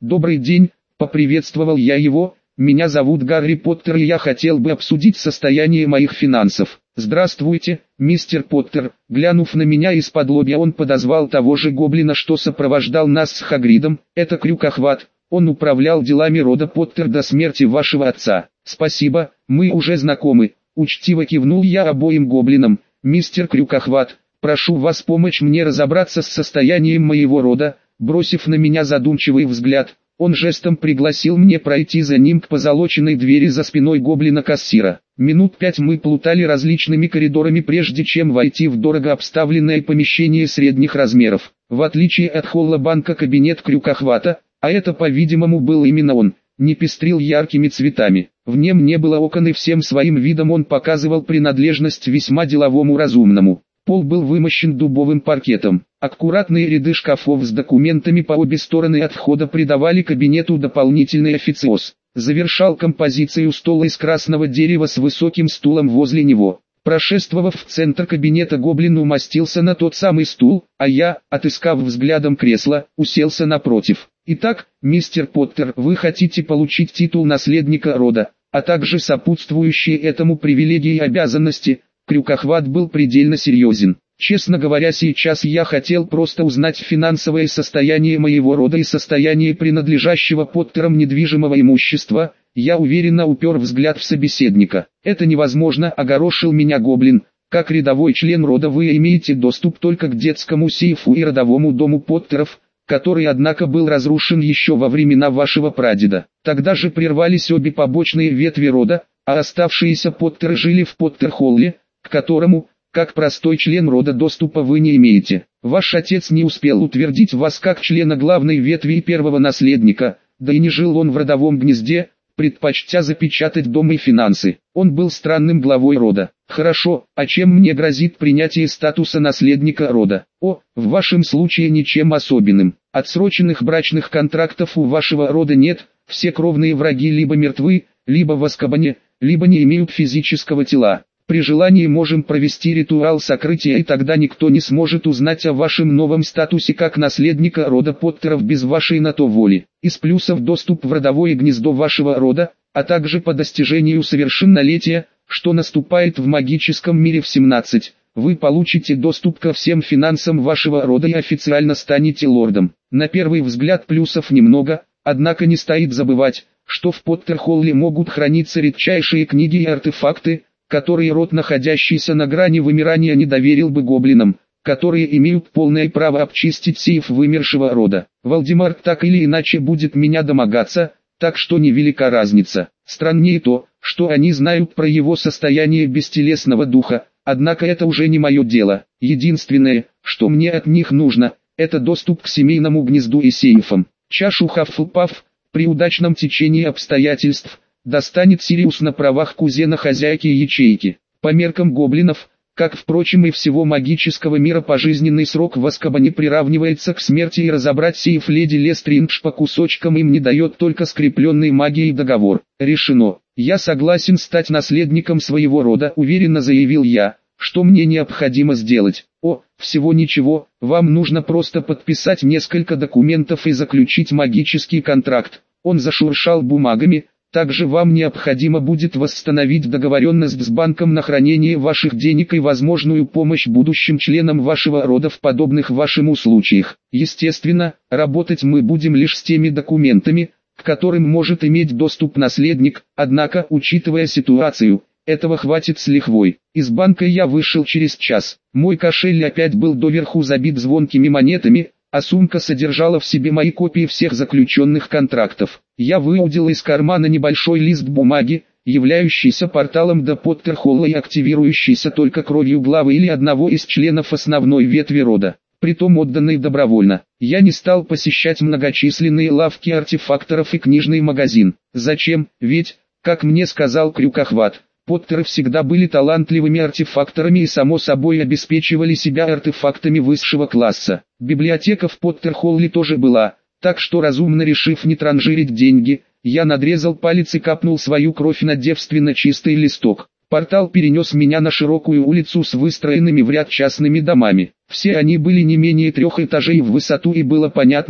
«Добрый день», — поприветствовал я его. «Меня зовут Гарри Поттер, и я хотел бы обсудить состояние моих финансов». «Здравствуйте, мистер Поттер». Глянув на меня из-под-лобья, он подозвал того же гоблина, что сопровождал нас с Хагридом. «Это Крюкохват. Он управлял делами рода Поттер до смерти вашего отца». «Спасибо, мы уже знакомы», — учтиво кивнул я обоим гоблинам. «Мистер Крюкохват, прошу вас помочь мне разобраться с состоянием моего рода». Бросив на меня задумчивый взгляд, он жестом пригласил мне пройти за ним к позолоченной двери за спиной гоблина-кассира. Минут 5 мы плутали различными коридорами, прежде чем войти в дорого обставленное помещение средних размеров. В отличие от холла банка, кабинет Крюкохвата, а это, по-видимому, был именно он, не пестрил яркими цветами. В нем не было окон, и всем своим видом он показывал принадлежность весьма деловому разумному. Пол был вымощен дубовым паркетом. Аккуратные ряды шкафов с документами по обе стороны от входа придавали кабинету дополнительный официоз. Завершал композицию стол из красного дерева с высоким стулом возле него. Прошествовав в центр кабинета, гоблин умостился на тот самый стул, а я, отыскав взглядом кресло, уселся напротив. «Итак, мистер Поттер, вы хотите получить титул наследника рода, а также сопутствующие этому привилегии и обязанности?» Крюкохват был предельно серьезен. «Честно говоря, сейчас я хотел просто узнать финансовое состояние моего рода и состояние принадлежащего Поттерам недвижимого имущества». Я уверенно упер взгляд в собеседника. «Это невозможно», — огорошил меня гоблин. «Как рядовой член рода вы имеете доступ только к детскому сейфу и родовому дому Поттеров, который, однако, был разрушен еще во времена вашего прадеда. Тогда же прервались обе побочные ветви рода, а оставшиеся Поттеры жили в Поттер-холле, к которому, как простой член рода, доступа вы не имеете. Ваш отец не успел утвердить вас как члена главной ветви и первого наследника, да и не жил он в родовом гнезде, предпочтя запечатать дом и финансы. Он был странным главой рода. Хорошо, а чем мне грозит принятие статуса наследника рода? В вашем случае ничем особенным. Отсроченных брачных контрактов у вашего рода нет, все кровные враги либо мертвы, либо в Азкабане, либо не имеют физического тела. При желании можем провести ритуал сокрытия, и тогда никто не сможет узнать о вашем новом статусе как наследника рода Поттеров без вашей на то воли. Из плюсов доступ в родовое гнездо вашего рода, а также по достижению совершеннолетия, что наступает в магическом мире в 17, вы получите доступ ко всем финансам вашего рода и официально станете лордом. На первый взгляд плюсов немного, однако не стоит забывать, что в Поттер-холле могут храниться редчайшие книги и артефакты, которые род, находящийся на грани вымирания, не доверил бы гоблинам, которые имеют полное право обчистить сейф вымершего рода. Волдемарт так или иначе будет меня домогаться, так что невелика разница. Страннее то, что они знают про его состояние бестелесного духа, однако это уже не мое дело. Единственное, что мне от них нужно, это доступ к семейному гнезду и сейфам. Чашу Хаффлпафф, при удачном течении обстоятельств, достанет Сириус на правах кузена хозяйки ячейки. По меркам гоблинов, как, впрочем, и всего магического мира, пожизненный срок в Азкабане приравнивается к смерти, и разобрать сейф леди Лестриндж по кусочкам им не дает только скрепленный магией договор. Решено. Я согласен стать наследником своего рода, уверенно заявил я. Что мне необходимо сделать? Всего ничего, вам нужно просто подписать несколько документов и заключить магический контракт. Он зашуршал бумагами. Также вам необходимо будет восстановить договоренность с банком на хранение ваших денег и возможную помощь будущим членам вашего рода в подобных вашему случаях. Естественно, работать мы будем лишь с теми документами, к которым может иметь доступ наследник, однако, учитывая ситуацию, этого хватит с лихвой. Из банка я вышел через час. Мой кошель опять был доверху забит звонкими монетами, а сумка содержала в себе мои копии всех заключенных контрактов. Я выудил из кармана небольшой лист бумаги, являющийся порталом до Поттер-холла и активирующийся только кровью главы или одного из членов основной ветви рода, притом отданный добровольно. Я не стал посещать многочисленные лавки артефакторов и книжный магазин. Зачем? Ведь, как мне сказал Крюкохват, Поттеры всегда были талантливыми артефакторами и само собой обеспечивали себя артефактами высшего класса. Библиотека в Поттер-холле тоже была, так что, разумно решив не транжирить деньги, я надрезал палец и капнул свою кровь на девственно чистый листок. Портал перенес меня на широкую улицу с выстроенными в ряд частными домами. Все они были не менее 3 этажей в высоту, и было понятно,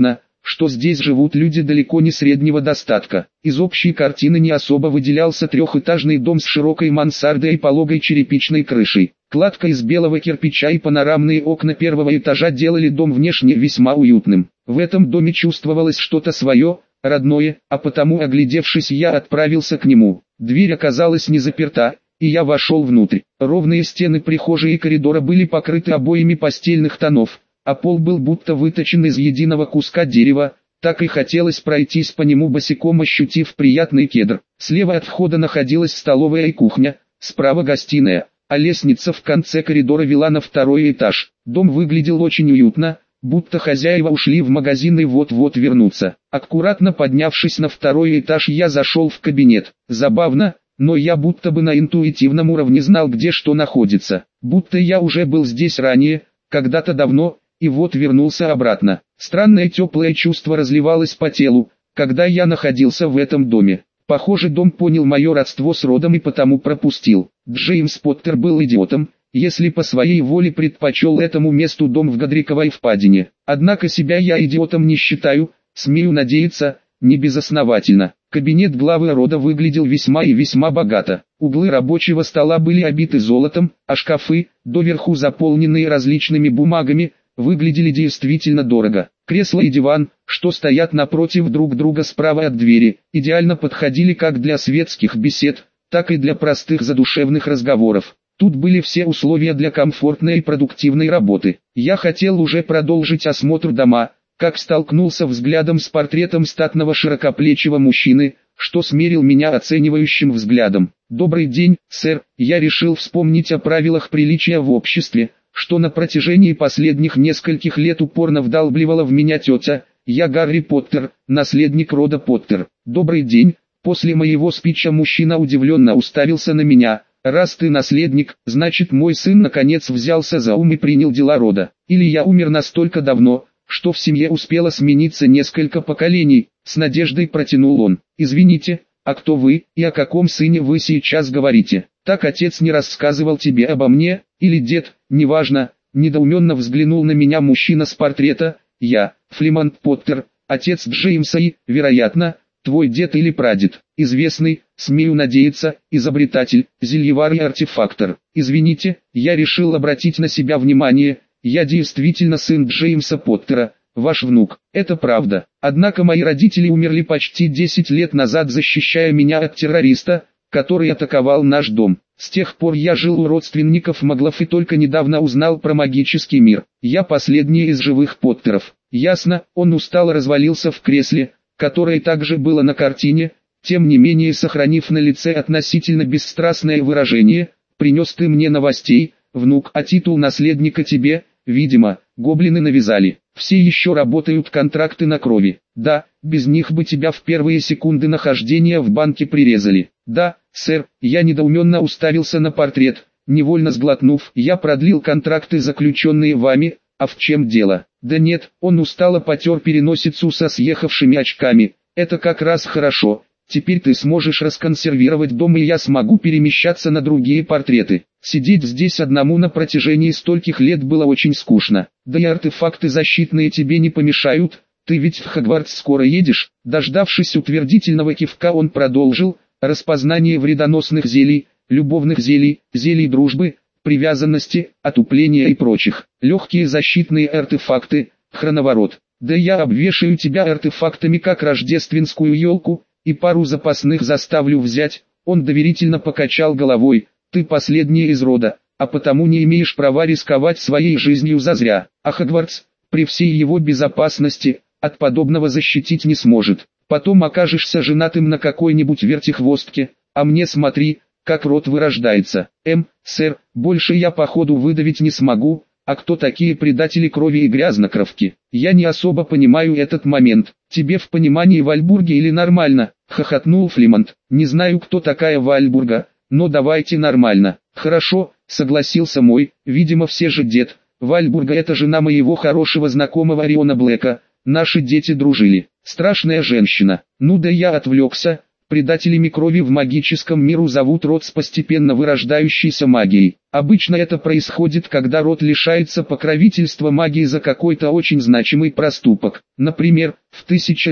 что здесь живут люди далеко не среднего достатка. Из общей картины не особо выделялся трехэтажный дом с широкой мансардой и пологой черепичной крышей. Кладка из белого кирпича и панорамные окна первого этажа делали дом внешне весьма уютным. В этом доме чувствовалось что-то свое, родное, а потому, оглядевшись, я отправился к нему. Дверь оказалась не заперта, и я вошел внутрь. Ровные стены прихожей и коридора были покрыты обоями постельных тонов, а пол был будто выточен из единого куска дерева, так и хотелось пройтись по нему босиком, ощутив приятный кедр. Слева от входа находилась столовая и кухня, справа гостиная, а лестница в конце коридора вела на второй этаж. Дом выглядел очень уютно, будто хозяева ушли в магазин и вот-вот вернутся. Аккуратно поднявшись на второй этаж, я зашел в кабинет. Забавно, но я будто бы на интуитивном уровне знал, где что находится. Будто я уже был здесь ранее, когда-то давно, и вот вернулся обратно. Странное теплое чувство разливалось по телу, когда я находился в этом доме. Похоже, дом понял мое родство с родом и потому пропустил. Джеймс Поттер был идиотом, если по своей воле предпочел этому месту дом в Годриковой впадине. Однако себя я идиотом не считаю, смею надеяться, не безосновательно. Кабинет главы рода выглядел весьма и весьма богато. Углы рабочего стола были обиты золотом, а шкафы, доверху заполненные различными бумагами, выглядели действительно дорого. Кресло и диван, что стоят напротив друг друга справа от двери, идеально подходили как для светских бесед, так и для простых задушевных разговоров. Тут были все условия для комфортной и продуктивной работы. Я хотел уже продолжить осмотр дома, как столкнулся взглядом с портретом статного широкоплечего мужчины, что смерил меня оценивающим взглядом. «Добрый день, сэр», я решил вспомнить о правилах приличия в обществе, что на протяжении последних нескольких лет упорно вдалбливала в меня тетя. «Я Гарри Поттер, наследник рода Поттер». «Добрый день», после моего спича мужчина удивленно уставился на меня. «Раз ты наследник, значит мой сын наконец взялся за ум и принял дела рода. Или я умер настолько давно, что в семье успело смениться несколько поколений», с надеждой протянул он. «Извините, а кто вы, и о каком сыне вы сейчас говорите? Так отец не рассказывал тебе обо мне, или дед, неважно?» Недоуменно взглянул на меня мужчина с портрета. «Я, Флемонт Поттер, отец Джеймса и, вероятно, твой дед или прадед, известный, смею надеяться, изобретатель, зельевар и артефактор. Извините, я решил обратить на себя внимание, я действительно сын Джеймса Поттера, ваш внук, это правда. Однако мои родители умерли почти 10 лет назад, защищая меня от террориста, который атаковал наш дом. С тех пор я жил у родственников Маглов и только недавно узнал про магический мир. Я последний из живых Поттеров». «Ясно», он устало развалился в кресле, которое также было на картине, тем не менее сохранив на лице относительно бесстрастное выражение. «Принес ты мне новостей, внук, а титул наследника тебе, видимо, гоблины навязали. Все еще работают контракты на крови. Да, без них бы тебя в первые секунды нахождения в банке прирезали». «Да, сэр», я недоуменно уставился на портрет, невольно сглотнув. «Я продлил контракты, заключенные вами, а в чем дело?» «Да нет», он устало потер переносицу со съехавшими очками. «Это как раз хорошо. Теперь ты сможешь расконсервировать дом, и я смогу перемещаться на другие портреты. Сидеть здесь одному на протяжении стольких лет было очень скучно. Да и артефакты защитные тебе не помешают, ты ведь в Хогвартс скоро едешь». Дождавшись утвердительного кивка, он продолжил: «Распознание вредоносных зелий, любовных зелий, зелий дружбы, привязанности, отупления и прочих. Легкие защитные артефакты, хроноворот. Да я обвешаю тебя артефактами как рождественскую елку, и пару запасных заставлю взять». Он доверительно покачал головой. «Ты последний из рода, а потому не имеешь права рисковать своей жизнью зазря. А Хогвартс, при всей его безопасности, от подобного защитить не сможет. Потом окажешься женатым на какой-нибудь вертихвостке, а мне смотри, как род вырождается. Сэр, больше я походу выдавить не смогу. А кто такие предатели крови и грязнокровки? Я не особо понимаю этот момент. Тебе в понимании Вальбурги или нормально?» Хохотнул Флемонт. «Не знаю, кто такая Вальбурга, но давайте нормально». «Хорошо», согласился мой, видимо все же дед. «Вальбурга — это жена моего хорошего знакомого Ориона Блэка. Наши дети дружили. Страшная женщина». «Ну да я отвлекся», Предателями крови в магическом миру зовут род с постепенно вырождающейся магией. Обычно это происходит, когда род лишается покровительства магии за какой-то очень значимый проступок. Например, в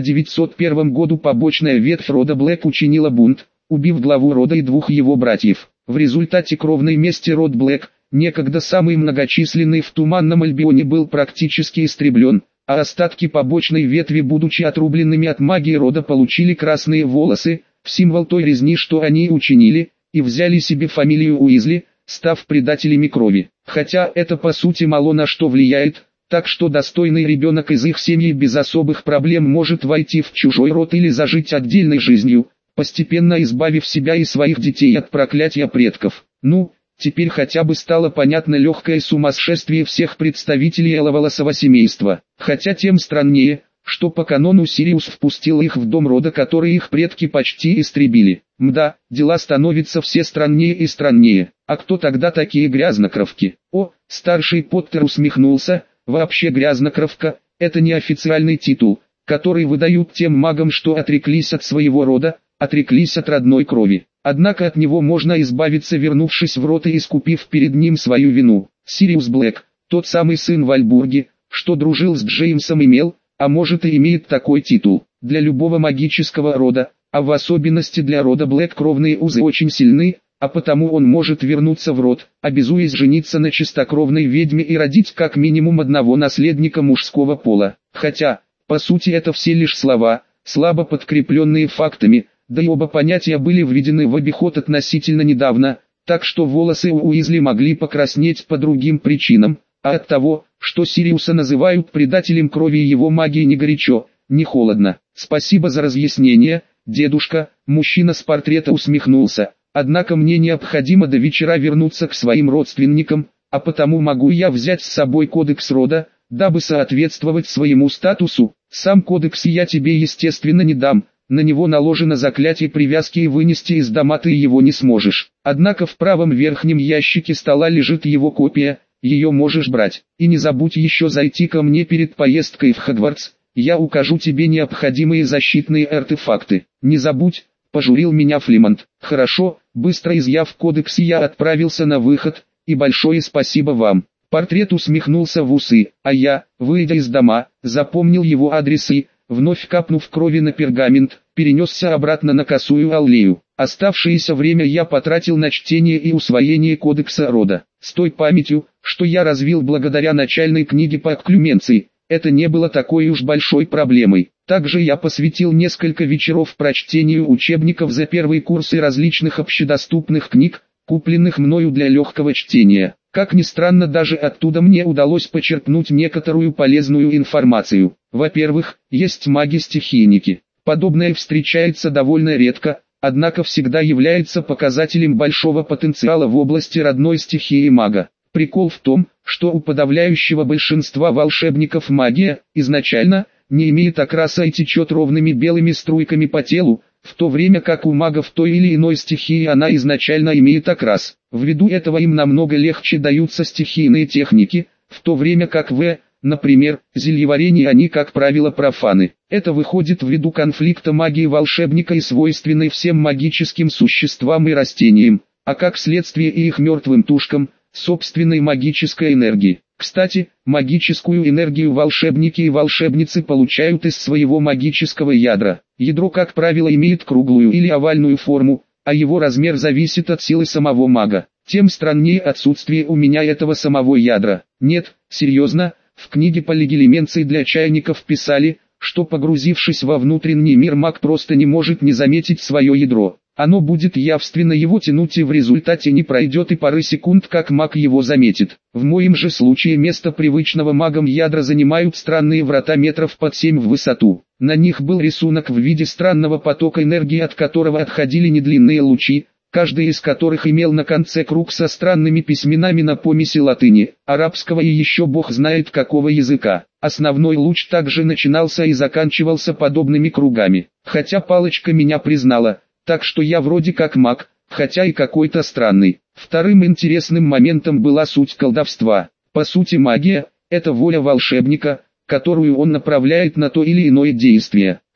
1901 году побочная ветвь рода Блэк учинила бунт, убив главу рода и двух его братьев. В результате кровной мести род Блэк, некогда самый многочисленный в Туманном Альбионе, был практически истреблен, а остатки побочной ветви, будучи отрубленными от магии рода, получили красные волосы, в символ той резни, что они учинили, и взяли себе фамилию Уизли, став предателями крови. Хотя это по сути мало на что влияет, так что достойный ребенок из их семьи без особых проблем может войти в чужой род или зажить отдельной жизнью, постепенно избавив себя и своих детей от проклятия предков. Ну, теперь хотя бы стало понятно легкое сумасшествие всех представителей эловолосого семейства. Хотя тем страннее, что по канону Сириус впустил их в дом рода, который их предки почти истребили. Мда, дела становятся все страннее и страннее. А кто тогда такие грязнокровки? О, старший Поттер усмехнулся, вообще грязнокровка – это неофициальный титул, который выдают тем магам, что отреклись от своего рода, отреклись от родной крови. Однако от него можно избавиться, вернувшись в род и искупив перед ним свою вину. Сириус Блэк, тот самый сын Вальбурги, что дружил с Джеймсом, имел, а может и имеет такой титул. Для любого магического рода, а в особенности для рода Блэк, кровные узы очень сильны, а потому он может вернуться в род, обязуясь жениться на чистокровной ведьме и родить как минимум одного наследника мужского пола. Хотя, по сути, это все лишь слова, слабо подкрепленные фактами, да и оба понятия были введены в обиход относительно недавно, так что волосы у Уизли могли покраснеть по другим причинам, а от того, что Сириуса называют предателем крови и его магии, ни горячо, ни холодно. Спасибо за разъяснение, дедушка. Мужчина с портрета усмехнулся. Однако мне необходимо до вечера вернуться к своим родственникам, а потому могу я взять с собой кодекс рода, дабы соответствовать своему статусу. Сам кодекс я тебе естественно не дам, на него наложено заклятие привязки и вынести из дома ты его не сможешь. Однако в правом верхнем ящике стола лежит его копия, ее можешь брать. И не забудь еще зайти ко мне перед поездкой в Хогвартс, я укажу тебе необходимые защитные артефакты. Не забудь, пожурил меня Флимонт. Хорошо, быстро изъяв кодекс, я отправился на выход, и большое спасибо вам. Портрет усмехнулся в усы, а я, выйдя из дома, запомнил его адрес и, вновь капнув крови на пергамент, перенесся обратно на Косую аллею. Оставшееся время я потратил на чтение и усвоение кодекса рода. С той памятью, что я развил благодаря начальной книге по окклюменции, это не было такой уж большой проблемой. Также я посвятил несколько вечеров прочтению учебников за первый курс и различных общедоступных книг, купленных мною для легкого чтения. Как ни странно, даже оттуда мне удалось почерпнуть некоторую полезную информацию. Во-первых, есть маги-стихийники. Подобное встречается довольно редко, однако всегда является показателем большого потенциала в области родной стихии мага. Прикол в том, что у подавляющего большинства волшебников магия, изначально, не имеет окраса и течет ровными белыми струйками по телу, в то время как у магов той или иной стихии она изначально имеет окрас. Ввиду этого им намного легче даются стихийные техники, в то время как например, зельеварение они, как правило, профаны. Это выходит ввиду конфликта магии волшебника и свойственной всем магическим существам и растениям, а как следствие и их мертвым тушкам, собственной магической энергии. Кстати, магическую энергию волшебники и волшебницы получают из своего магического ядра. Ядро, как правило, имеет круглую или овальную форму, а его размер зависит от силы самого мага. Тем страннее отсутствие у меня этого самого ядра. Нет, серьезно, в книге по легилименции для чайников писали, что погрузившись во внутренний мир, маг просто не может не заметить свое ядро. Оно будет явственно его тянуть, и в результате не пройдет и пары секунд, как маг его заметит. В моем же случае место привычного магом ядра занимают странные врата метров под 7 в высоту. На них был рисунок в виде странного потока энергии, от которого отходили недлинные лучи, каждый из которых имел на конце круг со странными письменами на помеси латыни, арабского и еще бог знает какого языка. Основной луч также начинался и заканчивался подобными кругами. Хотя палочка меня признала, так что я вроде как маг, хотя и какой-то странный. Вторым интересным моментом была суть колдовства. По сути, магия – это воля волшебника, которую он направляет на то или иное действие.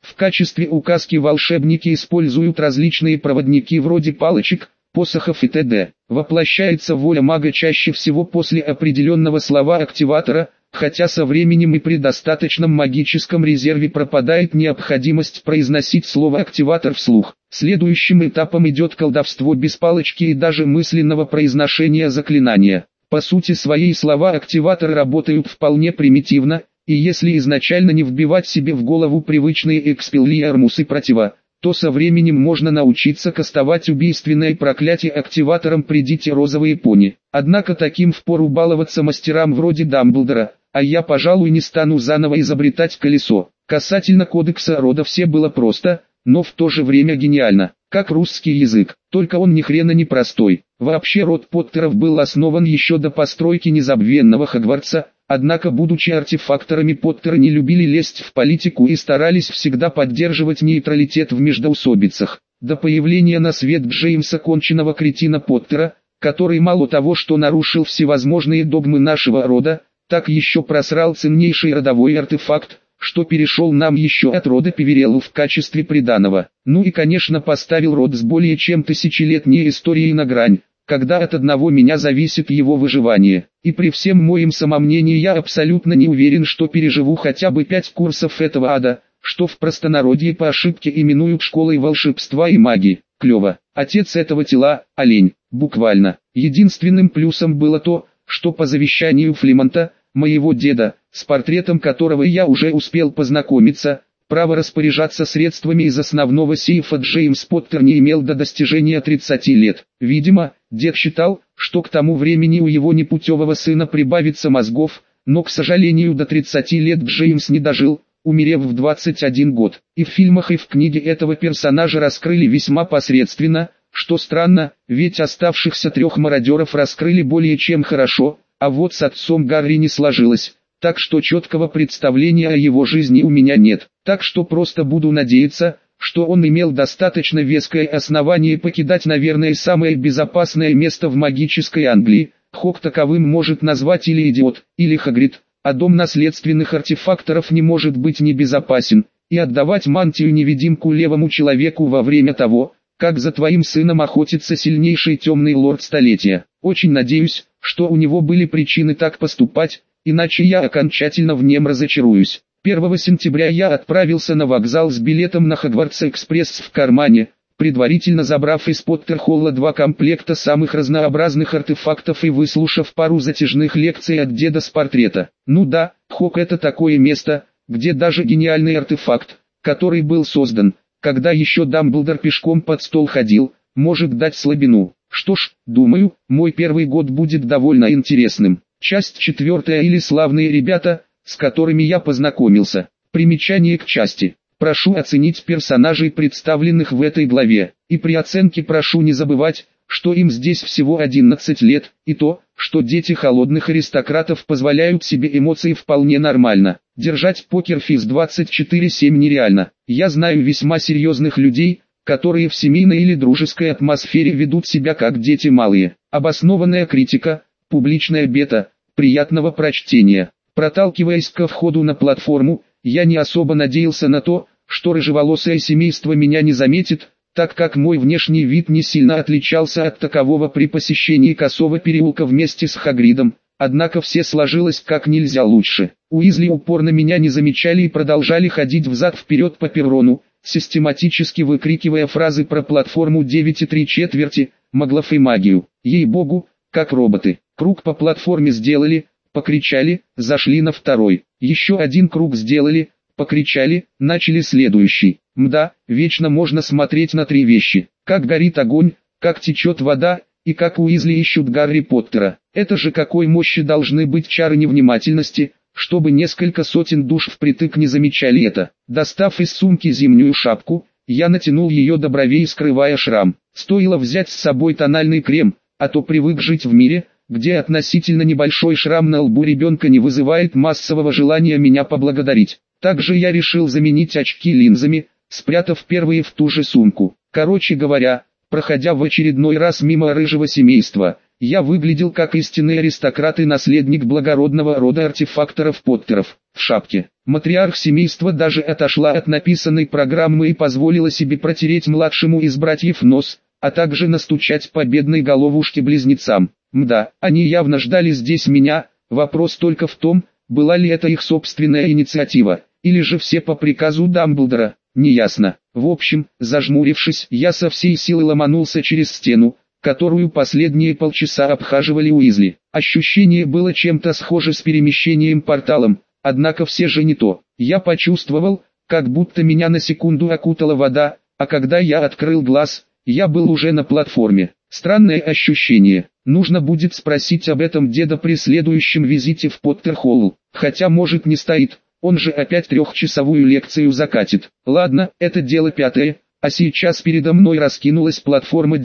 В качестве указки волшебники используют различные проводники вроде палочек, посохов и т.д. Воплощается воля мага чаще всего после определенного слова-активатора, хотя со временем и при достаточном магическом резерве пропадает необходимость произносить слово-активатор вслух. Следующим этапом идет колдовство без палочки и даже мысленного произношения заклинания. По сути своей слова-активаторы работают вполне примитивно, и если изначально не вбивать себе в голову привычные экспеллиармусы протива, то со временем можно научиться кастовать убийственное проклятие активатором «Придите, розовые пони». Однако таким впору баловаться мастерам вроде Дамблдора, а я, пожалуй, не стану заново изобретать колесо. Касательно кодекса рода все было просто, но в то же время гениально, как русский язык, только он ни хрена не простой. Вообще род Поттеров был основан еще до постройки незабвенного Хогвартса, однако будучи артефакторами Поттеры не любили лезть в политику и старались всегда поддерживать нейтралитет в междоусобицах. До появления на свет Джеймса конченого кретина Поттера, который мало того что нарушил всевозможные догмы нашего рода, так еще просрал ценнейший родовой артефакт, что перешел нам еще от рода Певереллу в качестве приданого. Ну и конечно поставил род с более чем тысячелетней историей на грань, когда от одного меня зависит его выживание. И при всем моем самомнении я абсолютно не уверен, что переживу хотя бы 5 курсов этого ада, что в простонародье по ошибке именуют школой волшебства и магии. Клево. Отец этого тела – олень, буквально. Единственным плюсом было то, что по завещанию Флемонта, моего деда, с портретом которого я уже успел познакомиться, право распоряжаться средствами из основного сейфа Джеймс Поттер не имел до достижения 30 лет. Видимо, дед считал, что к тому времени у его непутевого сына прибавится мозгов, но, к сожалению, до 30 лет Джеймс не дожил, умерев в 21 год. И в фильмах, и в книге этого персонажа раскрыли весьма посредственно, что странно, ведь оставшихся 3 мародеров раскрыли более чем хорошо, а вот с отцом Гарри не сложилось, так что четкого представления о его жизни у меня нет. Так что просто буду надеяться, что он имел достаточно веское основание покидать, наверное, самое безопасное место в магической Англии. Хог таковым может назвать или идиот, или Хагрид, а дом наследственных артефакторов не может быть небезопасен, и отдавать мантию-невидимку левому человеку во время того, как за твоим сыном охотится сильнейший темный лорд столетия. Очень надеюсь, что у него были причины так поступать, иначе я окончательно в нем разочаруюсь. 1 сентября я отправился на вокзал с билетом на Хогвартс-экспресс в кармане, предварительно забрав из Поттерхолла 2 комплекта самых разнообразных артефактов и выслушав пару затяжных лекций от деда с портрета. Ну да, Хог — это такое место, где даже гениальный артефакт, который был создан, когда еще Дамблдор пешком под стол ходил, может дать слабину. Что ж, думаю, мой первый год будет довольно интересным. Часть 4 или славные ребята, с которыми я познакомился. Примечание к части. Прошу оценить персонажей, представленных в этой главе, и при оценке прошу не забывать, что им здесь всего 11 лет, и то, что дети холодных аристократов позволяют себе эмоции вполне нормально. Держать покерфейс 24/7 нереально. Я знаю весьма серьезных людей, которые в семейной или дружеской атмосфере ведут себя как дети малые. Обоснованная критика, публичная бета, приятного прочтения. Проталкиваясь ко входу на платформу, я не особо надеялся на то, что рыжеволосое семейство меня не заметит, так как мой внешний вид не сильно отличался от такового при посещении Косого переулка вместе с Хагридом, однако все сложилось как нельзя лучше. Уизли упорно меня не замечали и продолжали ходить взад-вперед по перрону, систематически выкрикивая фразы про платформу 9 3/4, маглов и магию. Ей-богу, как роботы. Круг по платформе сделали, покричали, зашли на второй. Еще один круг сделали, покричали, начали следующий. Мда, вечно можно смотреть на 3 вещи. Как горит огонь, как течет вода, и как Уизли ищут Гарри Поттера. Это же какой мощи должны быть чары невнимательности, чтобы несколько сотен душ впритык не замечали это. Достав из сумки зимнюю шапку, я натянул ее до бровей, скрывая шрам. Стоило взять с собой тональный крем, а то привык жить в мире, где относительно небольшой шрам на лбу ребенка не вызывает массового желания меня поблагодарить. Также я решил заменить очки линзами, спрятав первые в ту же сумку. Короче говоря, проходя в очередной раз мимо рыжего семейства, я выглядел как истинный аристократ и наследник благородного рода артефакторов Поттеров, в шапке. Матриарх семейства даже отошла от написанной программы и позволила себе протереть младшему из братьев нос, а также настучать по бедной головушке близнецам. Мда, они явно ждали здесь меня, вопрос только в том, была ли это их собственная инициатива, или же все по приказу Дамблдора, неясно. В общем, зажмурившись, я со всей силы ломанулся через стену, которую последние полчаса обхаживали Уизли. Ощущение было чем-то схоже с перемещением порталом, однако все же не то. Я почувствовал, как будто меня на секунду окутала вода, а когда я открыл глаз, я был уже на платформе. Странное ощущение. Нужно будет спросить об этом деда при следующем визите в Поттерхолл. Хотя может не стоит, он же опять трехчасовую лекцию закатит. Ладно, это дело пятое, а сейчас передо мной раскинулась платформа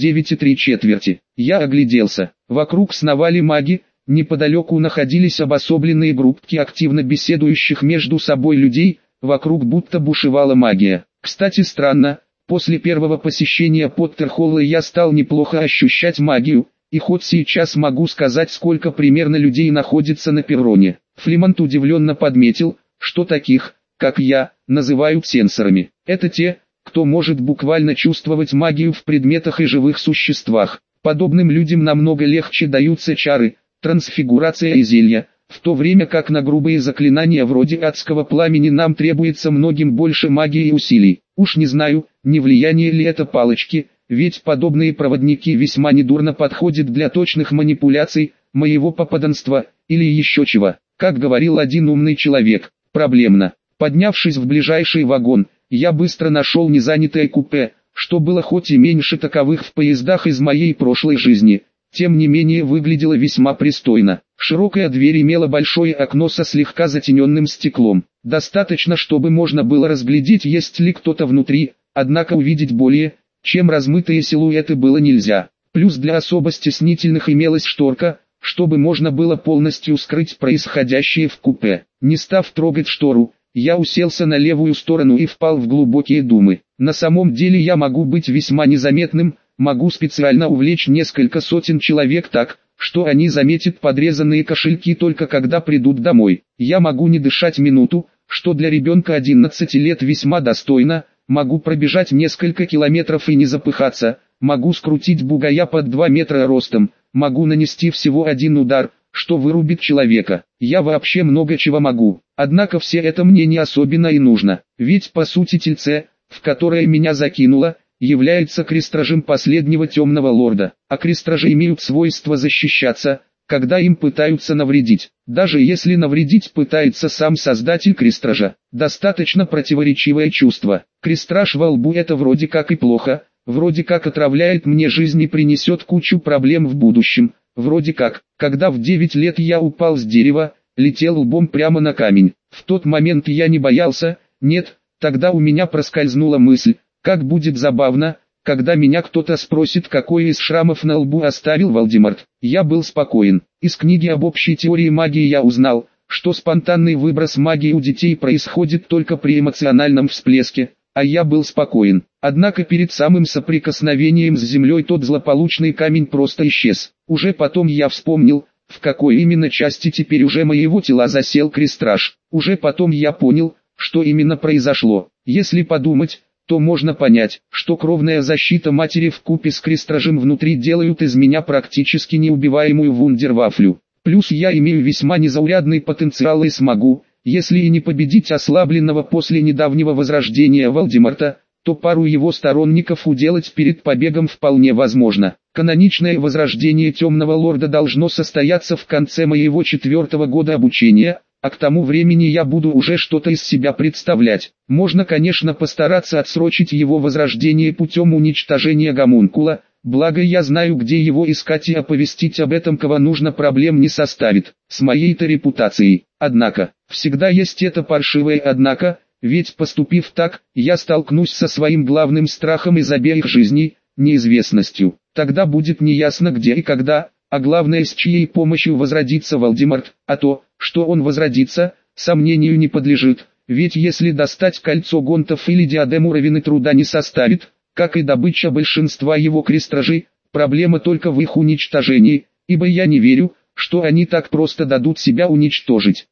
9,3. Я огляделся. Вокруг сновали маги, неподалеку находились обособленные группки активно беседующих между собой людей, вокруг будто бушевала магия. Кстати, странно. После первого посещения Поттерхолла я стал неплохо ощущать магию, и хоть сейчас могу сказать, сколько примерно людей находится на перроне. Флимонт удивленно подметил, что таких, как я, называют сенсорами. Это те, кто может буквально чувствовать магию в предметах и живых существах. Подобным людям намного легче даются чары, трансфигурация и зелья, в то время как на грубые заклинания вроде адского пламени нам требуется многим больше магии и усилий. Уж не знаю, не влияние ли это палочки, ведь подобные проводники весьма недурно подходят для точных манипуляций, моего попаданства, или еще чего. Как говорил один умный человек, проблемно. Поднявшись в ближайший вагон, я быстро нашел незанятое купе, что было хоть и меньше таковых в поездах из моей прошлой жизни, тем не менее выглядело весьма пристойно. Широкая дверь имела большое окно со слегка затененным стеклом. Достаточно, чтобы можно было разглядеть, есть ли кто-то внутри, однако увидеть более, чем размытые силуэты, было нельзя. Плюс для особо стеснительных имелась шторка, чтобы можно было полностью скрыть происходящее в купе. Не став трогать штору, я уселся на левую сторону и впал в глубокие думы. На самом деле я могу быть весьма незаметным, могу специально увлечь несколько сотен человек так, что они заметят подрезанные кошельки только когда придут домой. Я могу не дышать минуту, что для ребенка 11 лет весьма достойно, могу пробежать несколько километров и не запыхаться, могу скрутить бугая под 2 метра ростом, могу нанести всего один удар, что вырубит человека. Я вообще много чего могу, однако все это мне не особенно и нужно, ведь по сути тельце, в которое меня закинуло, является крестражем последнего темного лорда, а крестражи имеют свойство защищаться, когда им пытаются навредить. Даже если навредить пытается сам создатель крестража, достаточно противоречивое чувство. Крестраж во лбу — это вроде как и плохо, вроде как отравляет мне жизнь и принесет кучу проблем в будущем, вроде как, когда в 9 лет я упал с дерева, летел лбом прямо на камень. В тот момент я не боялся, нет, тогда у меня проскользнула мысль, как будет забавно, когда меня кто-то спросит, какой из шрамов на лбу оставил Волдеморт. Я был спокоен. Из книги об общей теории магии я узнал, что спонтанный выброс магии у детей происходит только при эмоциональном всплеске, а я был спокоен. Однако перед самым соприкосновением с землей тот злополучный камень просто исчез. Уже потом я вспомнил, в какой именно части теперь уже моего тела засел крестраж. Уже потом я понял, что именно произошло. Если подумать, то можно понять, что кровная защита матери вкупе с крестражем внутри делают из меня практически неубиваемую вундервафлю. Плюс я имею весьма незаурядный потенциал и смогу, если и не победить ослабленного после недавнего возрождения Волдеморта, то пару его сторонников уделать перед побегом вполне возможно. Каноничное возрождение Темного Лорда должно состояться в конце моего 4-го года обучения, а к тому времени я буду уже что-то из себя представлять. Можно, конечно, постараться отсрочить его возрождение путем уничтожения гомункула, благо я знаю, где его искать, и оповестить об этом кого нужно проблем не составит, с моей-то репутацией. Однако, всегда есть это паршивое «однако», ведь поступив так, я столкнусь со своим главным страхом из обеих жизней, неизвестностью. Тогда будет неясно где и когда, а главное, с чьей помощью возродится Волдеморт, а то, что он возродится, сомнению не подлежит, ведь если достать кольцо гонтов или диадему Равины труда не составит, как и добыча большинства его крестражей, проблема только в их уничтожении, ибо я не верю, что они так просто дадут себя уничтожить.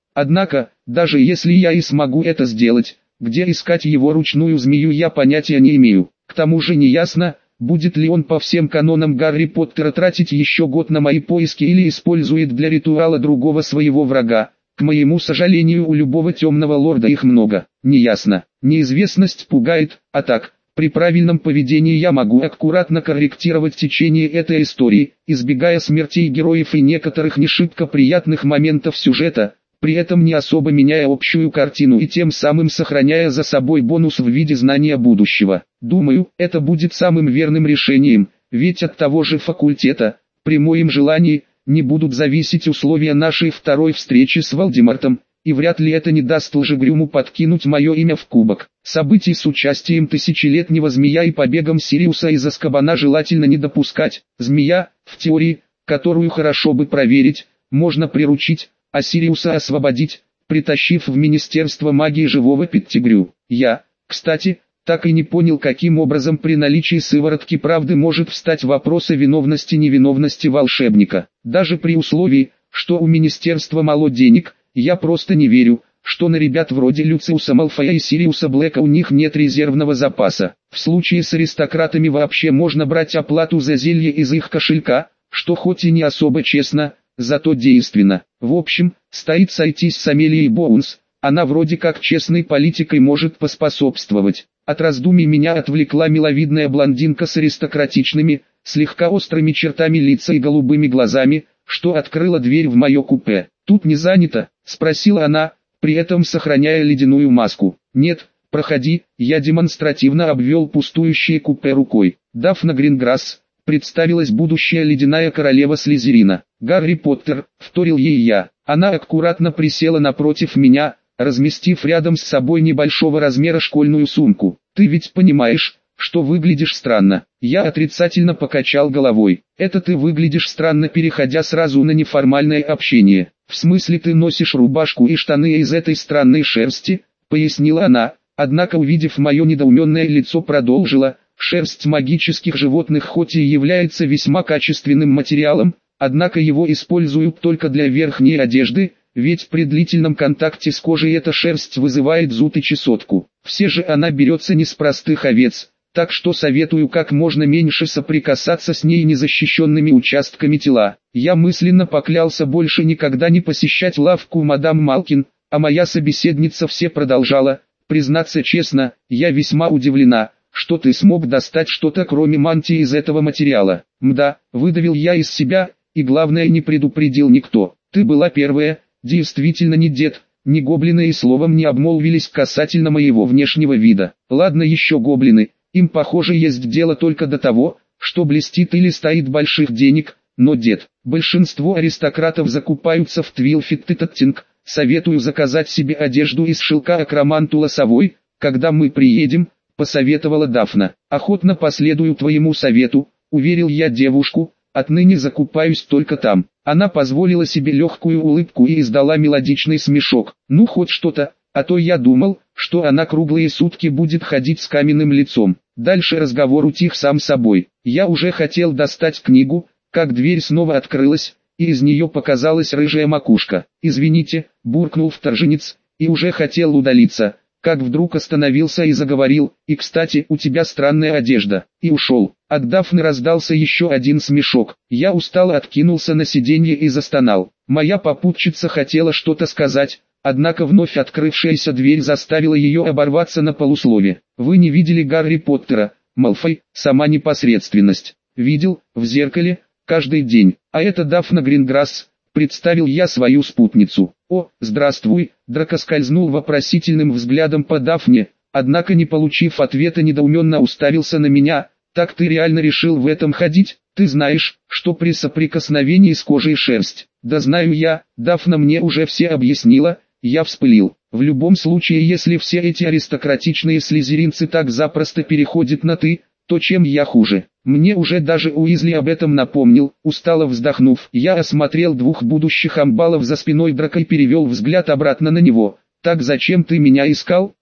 Однако, даже если я и смогу это сделать, где искать его ручную змею я понятия не имею. К тому же неясно, будет ли он по всем канонам Гарри Поттера тратить еще год на мои поиски или использует для ритуала другого своего врага. К моему сожалению, у любого темного лорда их много. Неясно. Неизвестность пугает, а так, при правильном поведении я могу аккуратно корректировать течение этой истории, избегая смертей героев и некоторых не шибко приятных моментов сюжета, при этом не особо меняя общую картину и тем самым сохраняя за собой бонус в виде знания будущего. Думаю, это будет самым верным решением, ведь от того же факультета, при моем желании, не будут зависеть условия нашей второй встречи с Волдемортом, и вряд ли это не даст Лжегрюму подкинуть мое имя в кубок. Событий с участием тысячелетнего змея и побегом Сириуса из Азкабана желательно не допускать. Змея, в теории, которую хорошо бы проверить, можно приручить, а Сириуса освободить, притащив в Министерство магии живого Петтигрю. Я, кстати, так и не понял, каким образом при наличии сыворотки правды может встать вопрос о виновности-невиновности волшебника. Даже при условии, что у министерства мало денег, я просто не верю, что на ребят вроде Люциуса Малфоя и Сириуса Блэка у них нет резервного запаса. В случае с аристократами вообще можно брать оплату за зелье из их кошелька, что хоть и не особо честно, зато действенно. В общем, стоит сойтись с Амелией Боунс, она вроде как честной политикой может поспособствовать. От раздумий меня отвлекла миловидная блондинка с аристократичными, слегка острыми чертами лица и голубыми глазами, что открыла дверь в мое купе. «Тут не занято?» – спросила она, при этом сохраняя ледяную маску. «Нет, проходи», – я демонстративно обвел пустующее купе рукой. «Дафна Гринграсс», – представилась будущая ледяная королева Слизерина. «Гарри Поттер», – вторил ей я. Она аккуратно присела напротив меня, разместив рядом с собой небольшого размера школьную сумку. «Ты ведь понимаешь, что выглядишь странно?» Я отрицательно покачал головой. «Это ты выглядишь странно, переходя сразу на неформальное общение. В смысле, ты носишь рубашку и штаны из этой странной шерсти?» — пояснила она, однако увидев мое недоуменное лицо продолжила. «Шерсть магических животных хоть и является весьма качественным материалом, однако его используют только для верхней одежды, ведь при длительном контакте с кожей эта шерсть вызывает зуд и чесотку. Все же она берется не с простых овец, так что советую как можно меньше соприкасаться с ней незащищенными участками тела». Я мысленно поклялся больше никогда не посещать лавку мадам Малкин, а моя собеседница все продолжала. «Признаться честно, я весьма удивлена, что ты смог достать что-то кроме мантии из этого материала». «Мда», выдавил я из себя, и главное, не предупредил никто. «Ты была первая». Действительно, ни дед, ни гоблины и словом не обмолвились касательно моего внешнего вида. Ладно еще гоблины, им похоже есть дело только до того, что блестит или стоит больших денег, но дед. Большинство аристократов закупаются в Твилфит-Теттинг, советую заказать себе одежду из шелка акромантула совой, когда мы приедем, посоветовала Дафна. «Охотно последую твоему совету», уверил я девушку, «отныне закупаюсь только там». Она позволила себе легкую улыбку и издала мелодичный смешок. «Ну хоть что-то, а то я думал, что она круглые сутки будет ходить с каменным лицом». Дальше разговор утих сам собой. Я уже хотел достать книгу, как дверь снова открылась, и из нее показалась рыжая макушка. «Извините», буркнул вторженец, и уже хотел удалиться, как вдруг остановился и заговорил. «И кстати, у тебя странная одежда», и ушел. От Дафны раздался еще один смешок. Я устало откинулся на сиденье и застонал. Моя попутчица хотела что-то сказать, однако вновь открывшаяся дверь заставила ее оборваться на полуслове. «Вы не видели Гарри Поттера, Малфой?» «Сама непосредственность». «Видел, в зеркале, каждый день. А это Дафна Гринграсс», представил я свою спутницу. «О, здравствуй», Драко скользнул вопросительным взглядом по Дафне, однако не получив ответа недоуменно уставился на меня. «Так ты реально решил в этом ходить? Ты знаешь, что при соприкосновении с кожей шерсть?» «Да знаю я, Дафна мне уже все объяснила», я вспылил. «В любом случае, если все эти аристократичные слизеринцы так запросто переходят на «ты», то чем я хуже?» Мне уже даже Уизли об этом напомнил. Устало вздохнув, я осмотрел двух будущих амбалов за спиной Драко и перевел взгляд обратно на него. «Так зачем ты меня искал?»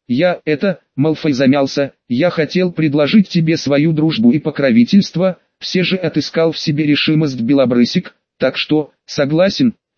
Малфой замялся. «Я хотел предложить тебе свою дружбу и покровительство, все же отыскал в себе решимость белобрысик, так что, согласен?»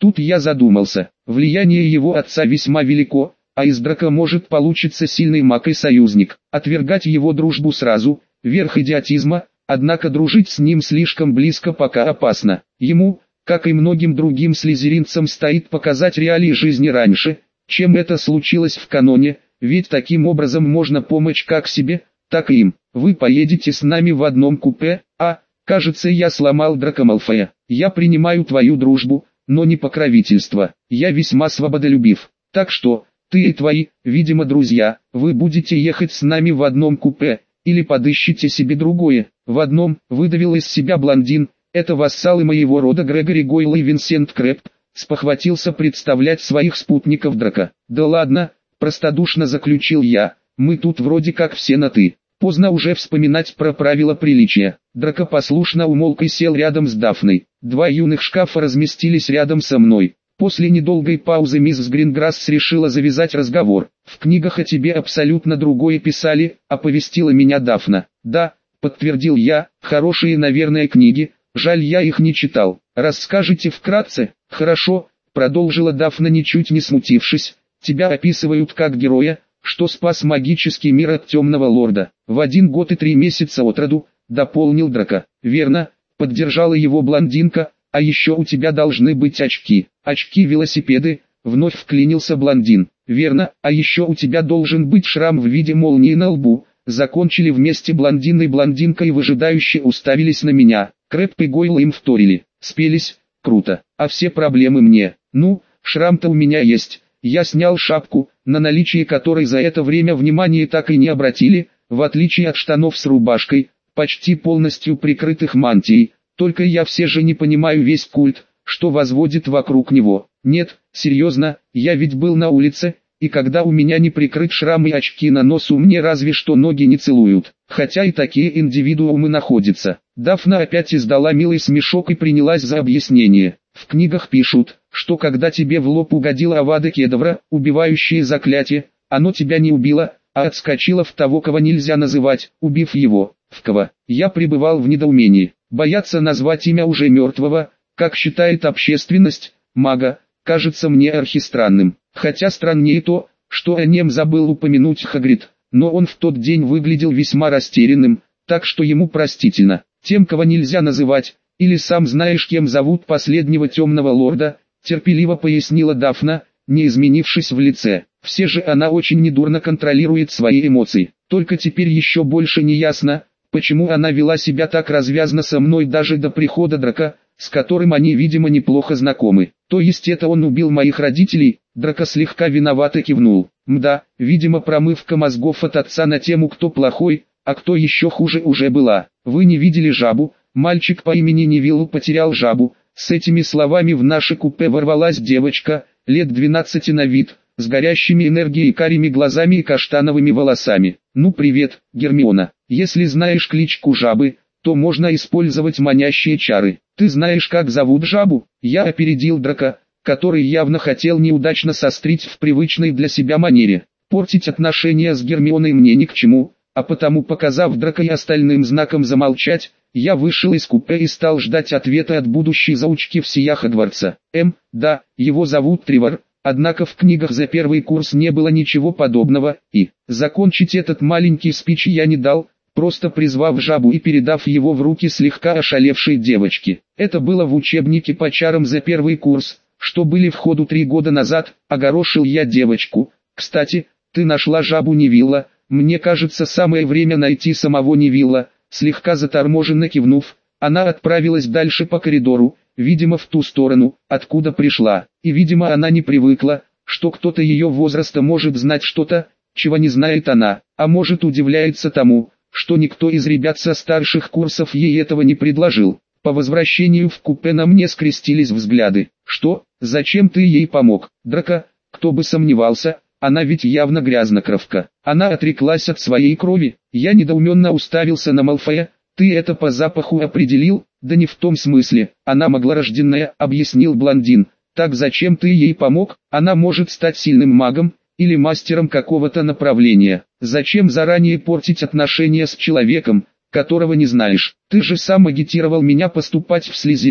Тут я задумался. Влияние его отца весьма велико, а из Драка может получиться сильный маг и союзник. Отвергать его дружбу сразу – верх идиотизма, однако дружить с ним слишком близко пока опасно. Ему, как и многим другим слизеринцам, стоит показать реалии жизни раньше, чем это случилось в каноне, ведь таким образом можно помочь как себе, так и им. Вы поедете с нами в одном купе, кажется, я сломал Драко Малфоя. Я принимаю твою дружбу, но не покровительство. Я весьма свободолюбив. Так что, ты и твои, видимо, друзья, вы будете ехать с нами в одном купе, или подыщите себе другое. В одном, выдавил из себя блондин, это вассалы моего рода Грегори Гойл и Винсент Крэпп, спохватился представлять своих спутников Драка. Да ладно, простодушно заключил я, мы тут вроде как все на «ты». Поздно уже вспоминать про правила приличия. Драко послушно умолк и сел рядом с Дафной. Два юных шкафа разместились рядом со мной. После недолгой паузы мисс Гринграсс решила завязать разговор. «В книгах о тебе абсолютно другое писали», — оповестила меня Дафна. «Да», — подтвердил я, — «хорошие, наверное, книги, жаль, я их не читал. Расскажите вкратце?» «Хорошо», — продолжила Дафна, ничуть не смутившись, — «тебя описывают как героя, что спас магический мир от темного лорда. В 1 год и 3 месяца от роду», — дополнил Драко. «Верно», — поддержала его блондинка, — «а еще у тебя должны быть очки». «Очки-велосипеды», — вновь вклинился блондин. «Верно, а еще у тебя должен быть шрам в виде молнии на лбу». Закончили вместе блондин и блондинка и выжидающе уставились на меня. Крэпп и Гойл им вторили. Спелись, круто, а все проблемы мне. Ну, шрам-то у меня есть. Я снял шапку, на наличие которой за это время внимания так и не обратили, в отличие от штанов с рубашкой, почти полностью прикрытых мантией. Только я все же не понимаю весь культ, что возводит вокруг него. Нет, серьезно, я ведь был на улице, и когда у меня не прикрыт шрам и очки на носу, мне разве что ноги не целуют. Хотя и такие индивидуумы находятся. Дафна опять издала милый смешок и принялась за объяснение. В книгах пишут, что когда тебе в лоб угодила Авада Кедавра, убивающее заклятие, оно тебя не убило, а отскочило в того, кого нельзя называть, убив его. В кого? Я пребывал в недоумении. Бояться назвать имя уже мертвого, как считает общественность, мага, кажется мне архистранным. Хотя страннее то, что о нем забыл упомянуть Хагрид, но он в тот день выглядел весьма растерянным, так что ему простительно. Тем, кого нельзя называть, или сам знаешь, кем зовут последнего темного лорда, терпеливо пояснила Дафна, не изменившись в лице. Все же она очень недурно контролирует свои эмоции. Только теперь еще больше не ясно, почему она вела себя так развязно со мной даже до прихода Драка, с которым они, видимо, неплохо знакомы. То есть это он убил моих родителей? Драко слегка виновато кивнул. Мда, видимо, промывка мозгов от отца на тему «кто плохой, а кто еще хуже» уже была. Вы не видели жабу? Мальчик по имени Невиллу потерял жабу. С этими словами в наше купе ворвалась девочка, лет 12 на вид, с горящими энергией карими глазами и каштановыми волосами. «Ну привет, Гермиона, если знаешь кличку жабы, то можно использовать манящие чары. Ты знаешь, как зовут жабу?» Я опередил Драко, который явно хотел неудачно сострить в привычной для себя манере. Портить отношения с Гермионой мне ни к чему, а потому, показав Драко и остальным знаком замолчать, я вышел из купе и стал ждать ответа от будущей заучки всея Хогвартса. Да, его зовут Тревор, однако в книгах за первый курс не было ничего подобного, и закончить этот маленький спич я не дал, просто призвав жабу и передав его в руки слегка ошалевшей девочке. Это было в учебнике по чарам за первый курс, что были в ходу 3 года назад, огорошил я девочку. Кстати, ты нашла жабу Невилла, мне кажется, самое время найти самого Невилла. Слегка заторможенно кивнув, она отправилась дальше по коридору, видимо в ту сторону, откуда пришла. И видимо она не привыкла, что кто-то ее возраста может знать что-то, чего не знает она, а может удивляется тому, что никто из ребят со старших курсов ей этого не предложил. По возвращению в купе на мне скрестились взгляды. «Что? Зачем ты ей помог, Драко?» Кто бы сомневался, она ведь явно грязнокровка. Она отреклась от своей крови. Я недоуменно уставился на Малфоя. «Ты это по запаху определил?» «Да не в том смысле, она маглорожденная», — объяснил блондин. «Так зачем ты ей помог? Она может стать сильным магом, или мастером какого-то направления. Зачем заранее портить отношения с человеком, которого не знаешь? Ты же сам агитировал меня поступать в Слизерин,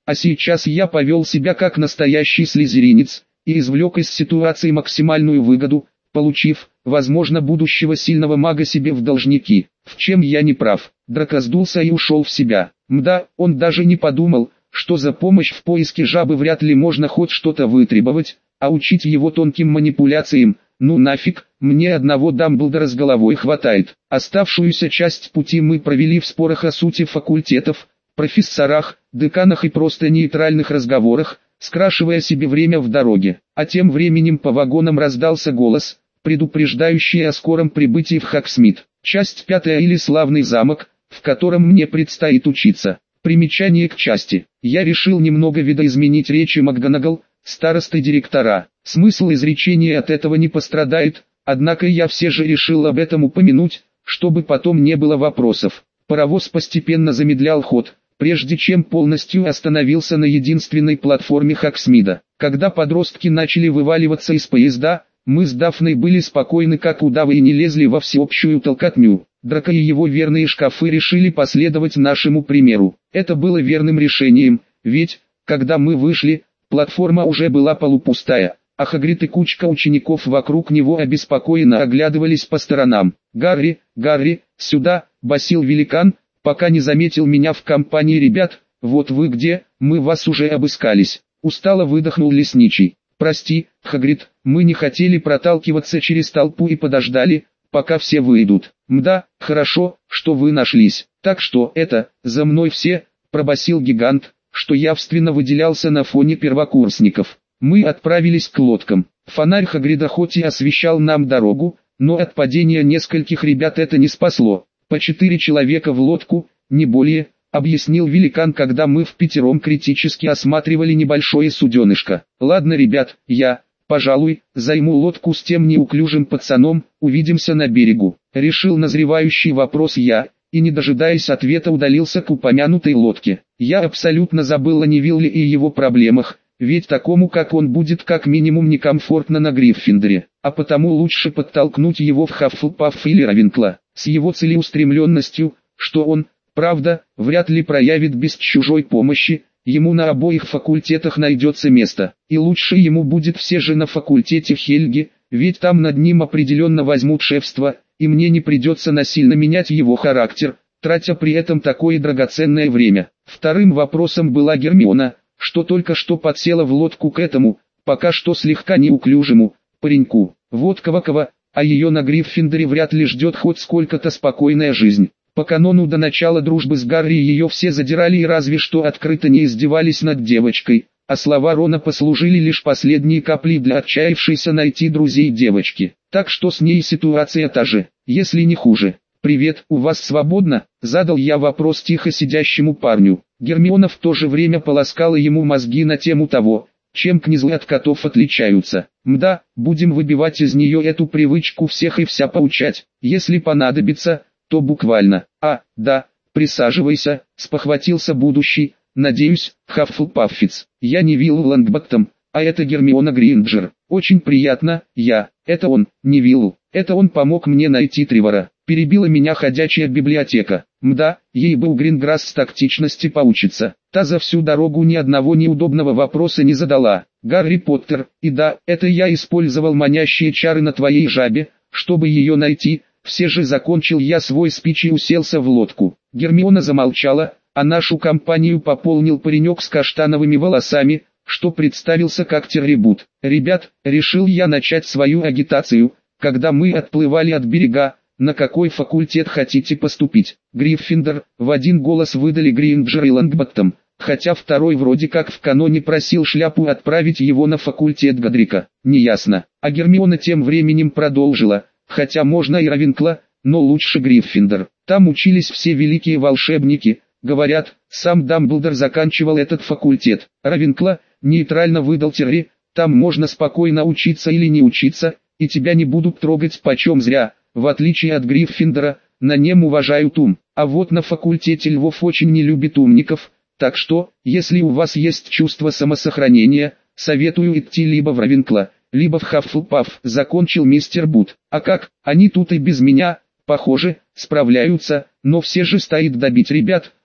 А сейчас я повел себя как настоящий слизеринец, и извлек из ситуации максимальную выгоду, получив, возможно, будущего сильного мага себе в должники. В чем я не прав? Драко сдулся и ушел в себя. Мда, он даже не подумал, что за помощь в поиске жабы вряд ли можно хоть что-то вытребовать, а учить его тонким манипуляциям, ну нафиг, мне одного Дамблдора с головой хватает. Оставшуюся часть пути мы провели в спорах о сути факультетов, профессорах, деканах и просто нейтральных разговорах, скрашивая себе время в дороге. А тем временем по вагонам раздался голос, предупреждающий о скором прибытии в Хогсмит. Часть 5 или славный замок, в котором мне предстоит учиться. Примечание к части. Я решил немного видоизменить речи МакГонагал, старосты директора. Смысл изречения от этого не пострадает, однако я все же решил об этом упомянуть, чтобы потом не было вопросов. Паровоз постепенно замедлял ход, прежде чем полностью остановился на единственной платформе Хогсмида. Когда подростки начали вываливаться из поезда, мы с Дафной были спокойны как удавы и не лезли во всеобщую толкотню. Драко и его верные шкафы решили последовать нашему примеру. Это было верным решением, ведь, когда мы вышли, платформа уже была полупустая, а Хагрид и кучка учеников вокруг него обеспокоенно оглядывались по сторонам. «Гарри, Гарри, сюда!» – басил великан, пока не заметил меня в компании ребят. «Вот вы где, мы вас уже обыскались!» Устало выдохнул лесничий. «Прости, Хагрид, мы не хотели проталкиваться через толпу и подождали, пока все выйдут». «Мда, хорошо, что вы нашлись. Так что это, за мной все», – пробасил гигант, что явственно выделялся на фоне первокурсников. Мы отправились к лодкам. Фонарь Хагрида хоть и освещал нам дорогу, но от падения нескольких ребят это не спасло. По 4 человека в лодку, не более, объяснил великан, когда мы впятером критически осматривали небольшое суденышко. «Ладно, ребят, я, пожалуй, займу лодку с тем неуклюжим пацаном, увидимся на берегу», решил назревающий вопрос я, и не дожидаясь ответа удалился к упомянутой лодке. Я абсолютно забыл о Невилле и его проблемах, ведь такому как он будет как минимум некомфортно на Гриффиндоре, а потому лучше подтолкнуть его в Хаффлпафф или Равенкла. С его целеустремленностью, что он, правда, вряд ли проявит без чужой помощи, ему на обоих факультетах найдется место, и лучше ему будет все же на факультете Хельги, ведь там над ним определенно возьмут шефство, и мне не придется насильно менять его характер, тратя при этом такое драгоценное время. Вторым вопросом была Гермиона, что только что подсела в лодку к этому, пока что слегка неуклюжему, пареньку. Вот кого-кого, а ее на Гриффиндоре вряд ли ждет хоть сколько-то спокойная жизнь. По канону до начала дружбы с Гарри ее все задирали и разве что открыто не издевались над девочкой, а слова Рона послужили лишь последней каплей для отчаявшейся найти друзей девочки. Так что с ней ситуация та же, если не хуже. «Привет, у вас свободно?» – задал я вопрос тихо сидящему парню. Гермиона в то же время полоскала ему мозги на тему того, чем князлы от котов отличаются. «Мда, будем выбивать из нее эту привычку всех и вся поучать, если понадобится, то буквально». «А, да, присаживайся», – спохватился будущий, надеюсь, Хаффлпаффиц. «Я Невилл Лонгботтом, а это Гермиона Грейнджер. Очень приятно, это он, Невилл, это он помог мне найти Тревора». Перебила меня ходячая библиотека. Мда, ей бы у Гринграсс тактичности поучиться. Та за всю дорогу ни одного неудобного вопроса не задала. «Гарри Поттер, и да, это я использовал манящие чары на твоей жабе, чтобы ее найти». Все же закончил я свой спич и уселся в лодку. Гермиона замолчала, а нашу компанию пополнил паренек с каштановыми волосами, что представился как Террибут. «Ребят, решил я начать свою агитацию, когда мы отплывали от берега. На какой факультет хотите поступить?» «Гриффиндор», в один голос выдали Грейнджер и Лонгботтом, хотя второй вроде как в каноне просил шляпу отправить его на факультет Годрика. Неясно. А Гермиона тем временем продолжила, хотя можно и Равенкла, но лучше Гриффиндор. Там учились все великие волшебники, говорят, сам Дамблдор заканчивал этот факультет. Равенкла, нейтрально выдал Терри, там можно спокойно учиться или не учиться, и тебя не будут трогать почем зря. В отличие от Гриффиндора, на нем уважают ум, а вот на факультете львов очень не любят умников, так что, если у вас есть чувство самосохранения, советую идти либо в Равенкла, либо в Хаффлпафф, закончил мистер Бут. А как, они тут и без меня, похоже, справляются, но все же стоит добить ребят,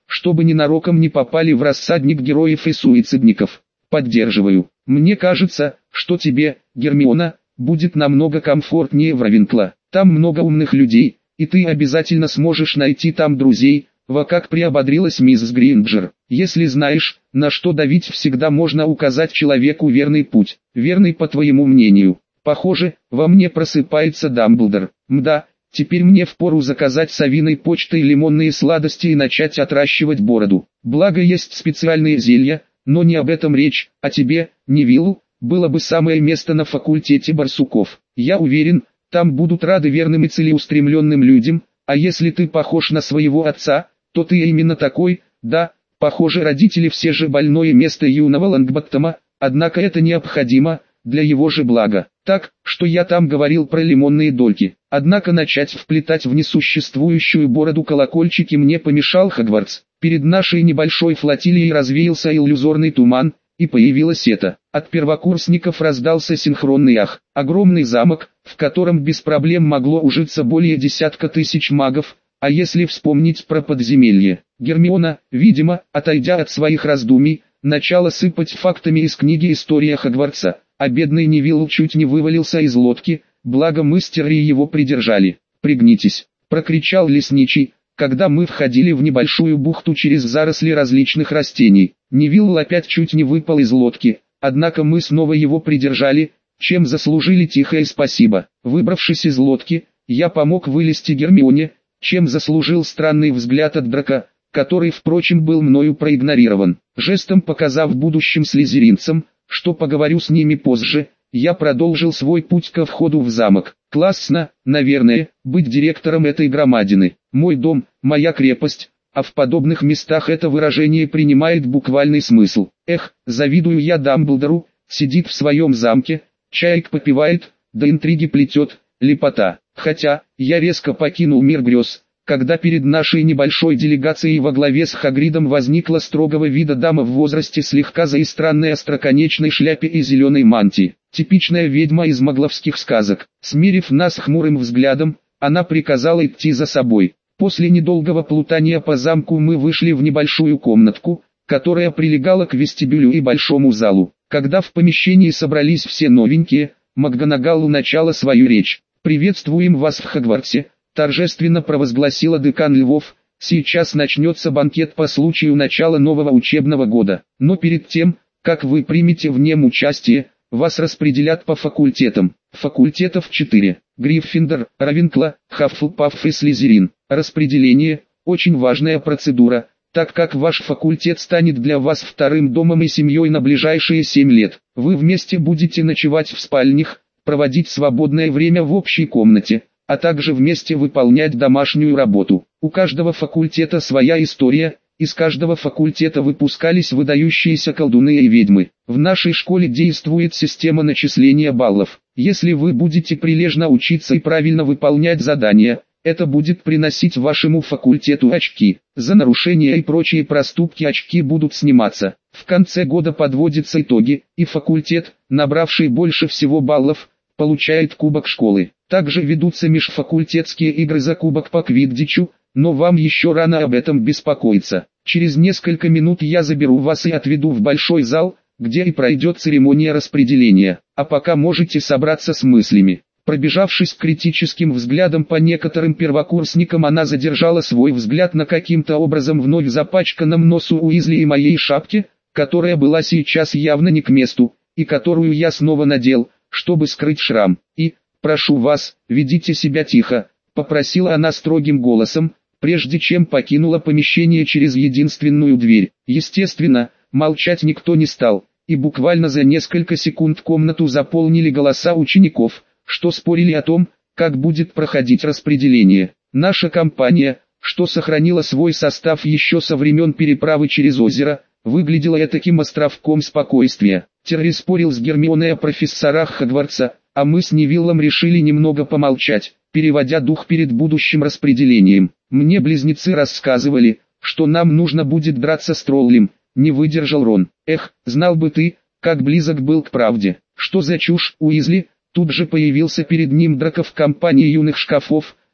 чтобы ненароком не попали в рассадник героев и суицидников. Поддерживаю. Мне кажется, что тебе, Гермиона, будет намного комфортнее в Равенкло. Там много умных людей, и ты обязательно сможешь найти там друзей, как приободрилась мисс Гринджер. Если знаешь, на что давить, всегда можно указать человеку верный путь. Верный, по твоему мнению. Похоже, во мне просыпается Дамблдор. Мда, теперь мне впору заказать совиной почтой лимонные сладости и начать отращивать бороду. Благо есть специальные зелья, но не об этом речь, а тебе, Невиллу, было бы самое место на факультете барсуков. Я уверен, там будут рады верным и целеустремленным людям, а если ты похож на своего отца, то ты именно такой. Да, похоже, родители все же больное место юного Лонгботтома, однако это необходимо, для его же блага. Так, что я там говорил про лимонные дольки. Однако начать вплетать в несуществующую бороду колокольчики мне помешал Хогвартс. Перед нашей небольшой флотилией развеялся иллюзорный туман, и появилось это. От первокурсников раздался синхронный ах. Огромный замок, в котором без проблем могло ужиться более десятка тысяч магов, а если вспомнить про подземелье. Гермиона, видимо, отойдя от своих раздумий, начала сыпать фактами из книги «История Хогвартса», а бедный Невилл чуть не вывалился из лодки, благо мы с Терри его придержали. «Пригнитесь!» — прокричал лесничий, когда мы входили в небольшую бухту через заросли различных растений. Невилл опять чуть не выпал из лодки, однако мы снова его придержали, чем заслужили тихое спасибо. Выбравшись из лодки, я помог вылезти Гермионе, чем заслужил странный взгляд от Драко, который, впрочем, был мною проигнорирован. Жестом показав будущим слизеринцам, что поговорю с ними позже, я продолжил свой путь ко входу в замок. Классно, наверное, быть директором этой громадины. Мой дом, моя крепость, а в подобных местах это выражение принимает буквальный смысл. Эх, завидую я Дамблдору, сидит в своем замке, чаек попивает, да интриги плетет, лепота. Хотя, я резко покинул мир грез, когда перед нашей небольшой делегацией во главе с Хагридом возникла строгого вида дама в возрасте слегка за и странной остроконечной шляпе и зеленой мантии. Типичная ведьма из магловских сказок. Смирив нас хмурым взглядом, она приказала идти за собой. После недолгого плутания по замку мы вышли в небольшую комнатку, которая прилегала к вестибюлю и большому залу. Когда в помещении собрались все новенькие, МакГонагалл начала свою речь. «Приветствуем вас в Хогвартсе», — торжественно провозгласила декан Львов. «Сейчас начнется банкет по случаю начала нового учебного года. Но перед тем, как вы примете в нем участие, вас распределят по факультетам. Факультетов 4. Гриффиндор, Равенкло, Хаффлпафф и Слизерин. Распределение – очень важная процедура, так как ваш факультет станет для вас вторым домом и семьей на ближайшие 7 лет. Вы вместе будете ночевать в спальнях, проводить свободное время в общей комнате, а также вместе выполнять домашнюю работу. У каждого факультета своя история, из каждого факультета выпускались выдающиеся колдуны и ведьмы. В нашей школе действует система начисления баллов. Если вы будете прилежно учиться и правильно выполнять задания, это будет приносить вашему факультету очки. За нарушения и прочие проступки очки будут сниматься. В конце года подводятся итоги, и факультет, набравший больше всего баллов, получает кубок школы. Также ведутся межфакультетские игры за кубок по квиддичу, но вам еще рано об этом беспокоиться. Через несколько минут я заберу вас и отведу в большой зал, где и пройдет церемония распределения. А пока можете собраться с мыслями. Пробежавшись критическим взглядом по некоторым первокурсникам, она задержала свой взгляд на каким-то образом вновь запачканном носу Уизли и моей шапке, которая была сейчас явно не к месту, и которую я снова надел, чтобы скрыть шрам. И, прошу вас, ведите себя тихо, попросила она строгим голосом, прежде чем покинула помещение через единственную дверь. Естественно, молчать никто не стал, и буквально за несколько секунд комнату заполнили голоса учеников, что спорили о том, как будет проходить распределение. Наша компания, что сохранила свой состав еще со времен переправы через озеро, выглядела этаким островком спокойствия. Терри спорил с Гермионой о профессорах Хогвартса, а мы с Невиллом решили немного помолчать, переводя дух перед будущим распределением. Мне близнецы рассказывали, что нам нужно будет драться с троллем, не выдержал Рон. Эх, знал бы ты, как близок был к правде. Что за чушь, Уизли? Тут же появился перед ним Драко в компании юных шкафов,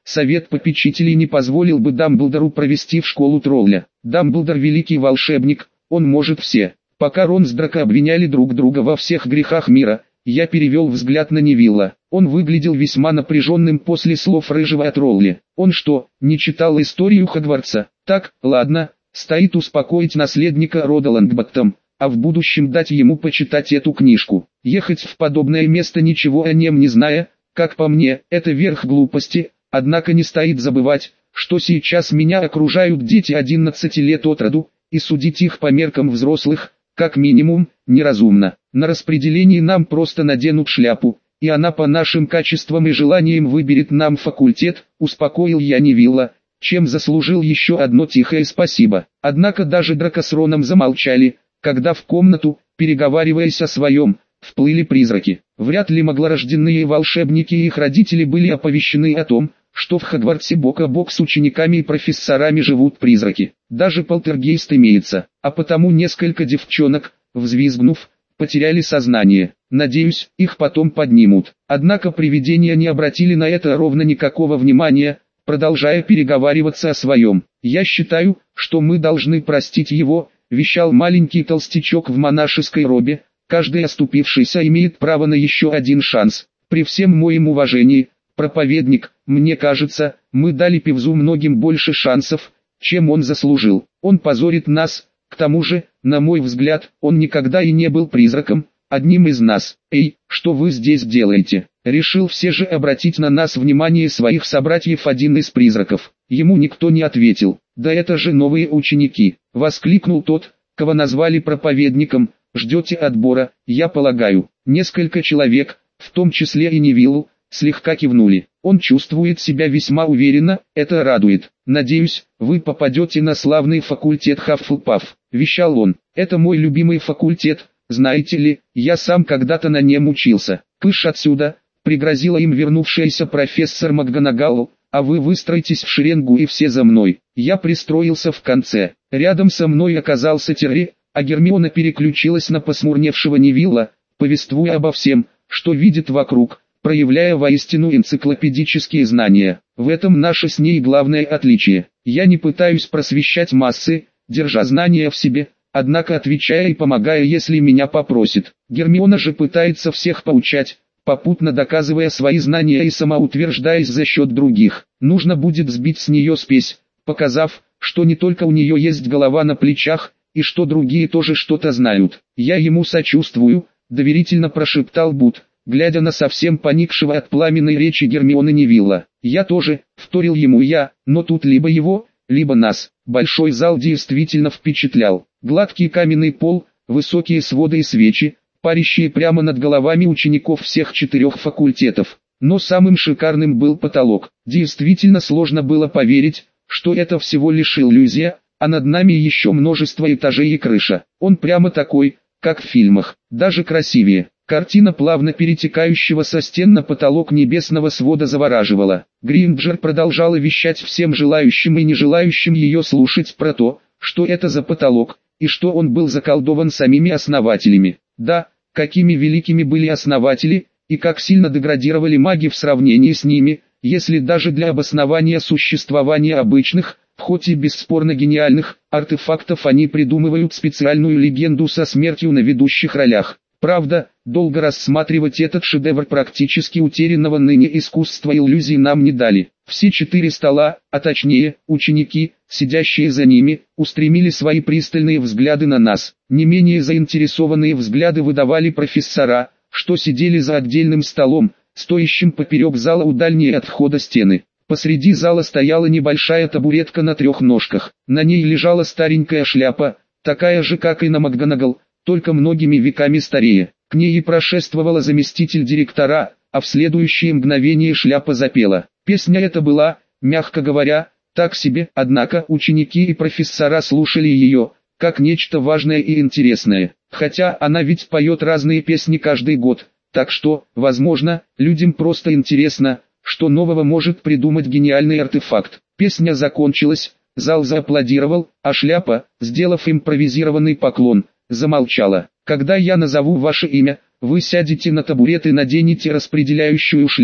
совет попечителей не позволил бы Дамблдору провести в школу тролля. Дамблдор великий волшебник, он может все. Пока Рон с Драко обвиняли друг друга во всех грехах мира, я перевел взгляд на Невилла. Он выглядел весьма напряженным после слов рыжего от Ролли. Он что, не читал историю Хогвартса? Так, ладно, стоит успокоить наследника рода Лонгботтом, а в будущем дать ему почитать эту книжку. Ехать в подобное место ничего о нем не зная, как по мне, это верх глупости, однако не стоит забывать, что сейчас меня окружают дети 11 лет от роду, и судить их по меркам взрослых, как минимум, неразумно. На распределении нам просто наденут шляпу, и она по нашим качествам и желаниям выберет нам факультет, успокоил я Невилла, чем заслужил еще одно тихое спасибо. Однако даже Драко с Роном замолчали, когда в комнату, переговариваясь о своем, вплыли призраки. Вряд ли маглорожденные волшебники и их родители были оповещены о том, что в Хогвартсе бок о бок с учениками и профессорами живут призраки. Даже полтергейст имеется, а потому несколько девчонок, взвизгнув, потеряли сознание. Надеюсь, их потом поднимут. Однако привидения не обратили на это ровно никакого внимания, продолжая переговариваться о своем. «Я считаю, что мы должны простить его», — вещал маленький толстячок в монашеской робе. «Каждый оступившийся имеет право на еще один шанс. При всем моем уважении, проповедник, мне кажется, мы дали певцу многим больше шансов, чем он заслужил. Он позорит нас, к тому же, на мой взгляд, он никогда и не был призраком, одним из нас. Эй, что вы здесь делаете?» Решил все же обратить на нас внимание своих собратьев один из призраков. Ему никто не ответил. «Да это же новые ученики!» — воскликнул тот, кого назвали проповедником. «Ждете отбора, я полагаю». Несколько человек, в том числе и Невиллу, слегка кивнули. Он чувствует себя весьма уверенно, это радует. «Надеюсь, вы попадете на славный факультет Хаффлпаф», — вещал он. «Это мой любимый факультет, знаете ли, я сам когда-то на нем учился». «Кыш отсюда», — пригрозила им вернувшаяся профессор МакГонагал, «а вы выстроитесь в шеренгу и все за мной». Я пристроился в конце. Рядом со мной оказался Терри, а Гермиона переключилась на посмурневшего Невилла, повествуя обо всем, что видит вокруг, проявляя воистину энциклопедические знания. В этом наше с ней главное отличие. Я не пытаюсь просвещать массы, держа знания в себе, однако отвечая и помогая, если меня попросят. Гермиона же пытается всех поучать, попутно доказывая свои знания и самоутверждаясь за счет других. Нужно будет сбить с нее спесь, показав, что не только у нее есть голова на плечах, и что другие тоже что-то знают. «Я ему сочувствую», — доверительно прошептал Бут, глядя на совсем поникшего от пламенной речи Гермионы Невилла. «Я тоже», — вторил ему я, но тут либо его, либо нас. Большой зал действительно впечатлял. Гладкий каменный пол, высокие своды и свечи, парящие прямо над головами учеников всех 4 факультетов. Но самым шикарным был потолок. Действительно сложно было поверить, что это всего лишь иллюзия, а над нами еще множество этажей и крыша. Он прямо такой, как в фильмах, даже красивее. Картина плавно перетекающего со стен на потолок небесного свода завораживала. Гринджер продолжала вещать всем желающим и не желающим ее слушать про то, что это за потолок, и что он был заколдован самими основателями. Да, какими великими были основатели, и как сильно деградировали маги в сравнении с ними, если даже для обоснования существования обычных, хоть и бесспорно гениальных, артефактов они придумывают специальную легенду со смертью на ведущих ролях. Правда, долго рассматривать этот шедевр практически утерянного ныне искусства иллюзий нам не дали. Все 4 стола, а точнее, ученики, сидящие за ними, устремили свои пристальные взгляды на нас. Не менее заинтересованные взгляды выдавали профессора, что сидели за отдельным столом, стоящим поперек зала у дальней от входа стены. Посреди зала стояла небольшая табуретка на 3 ножках. На ней лежала старенькая шляпа, такая же как и на МакГонагал, только многими веками старее. К ней и прошествовала заместитель директора, а в следующее мгновение шляпа запела. Песня эта была, мягко говоря, так себе, однако ученики и профессора слушали ее, как нечто важное и интересное. Хотя она ведь поет разные песни каждый год, так что, возможно, людям просто интересно, что нового может придумать гениальный артефакт. Песня закончилась, зал зааплодировал, а шляпа, сделав импровизированный поклон, замолчала. «Когда я назову ваше имя, вы сядете на табурет и наденете распределяющую шляпу»,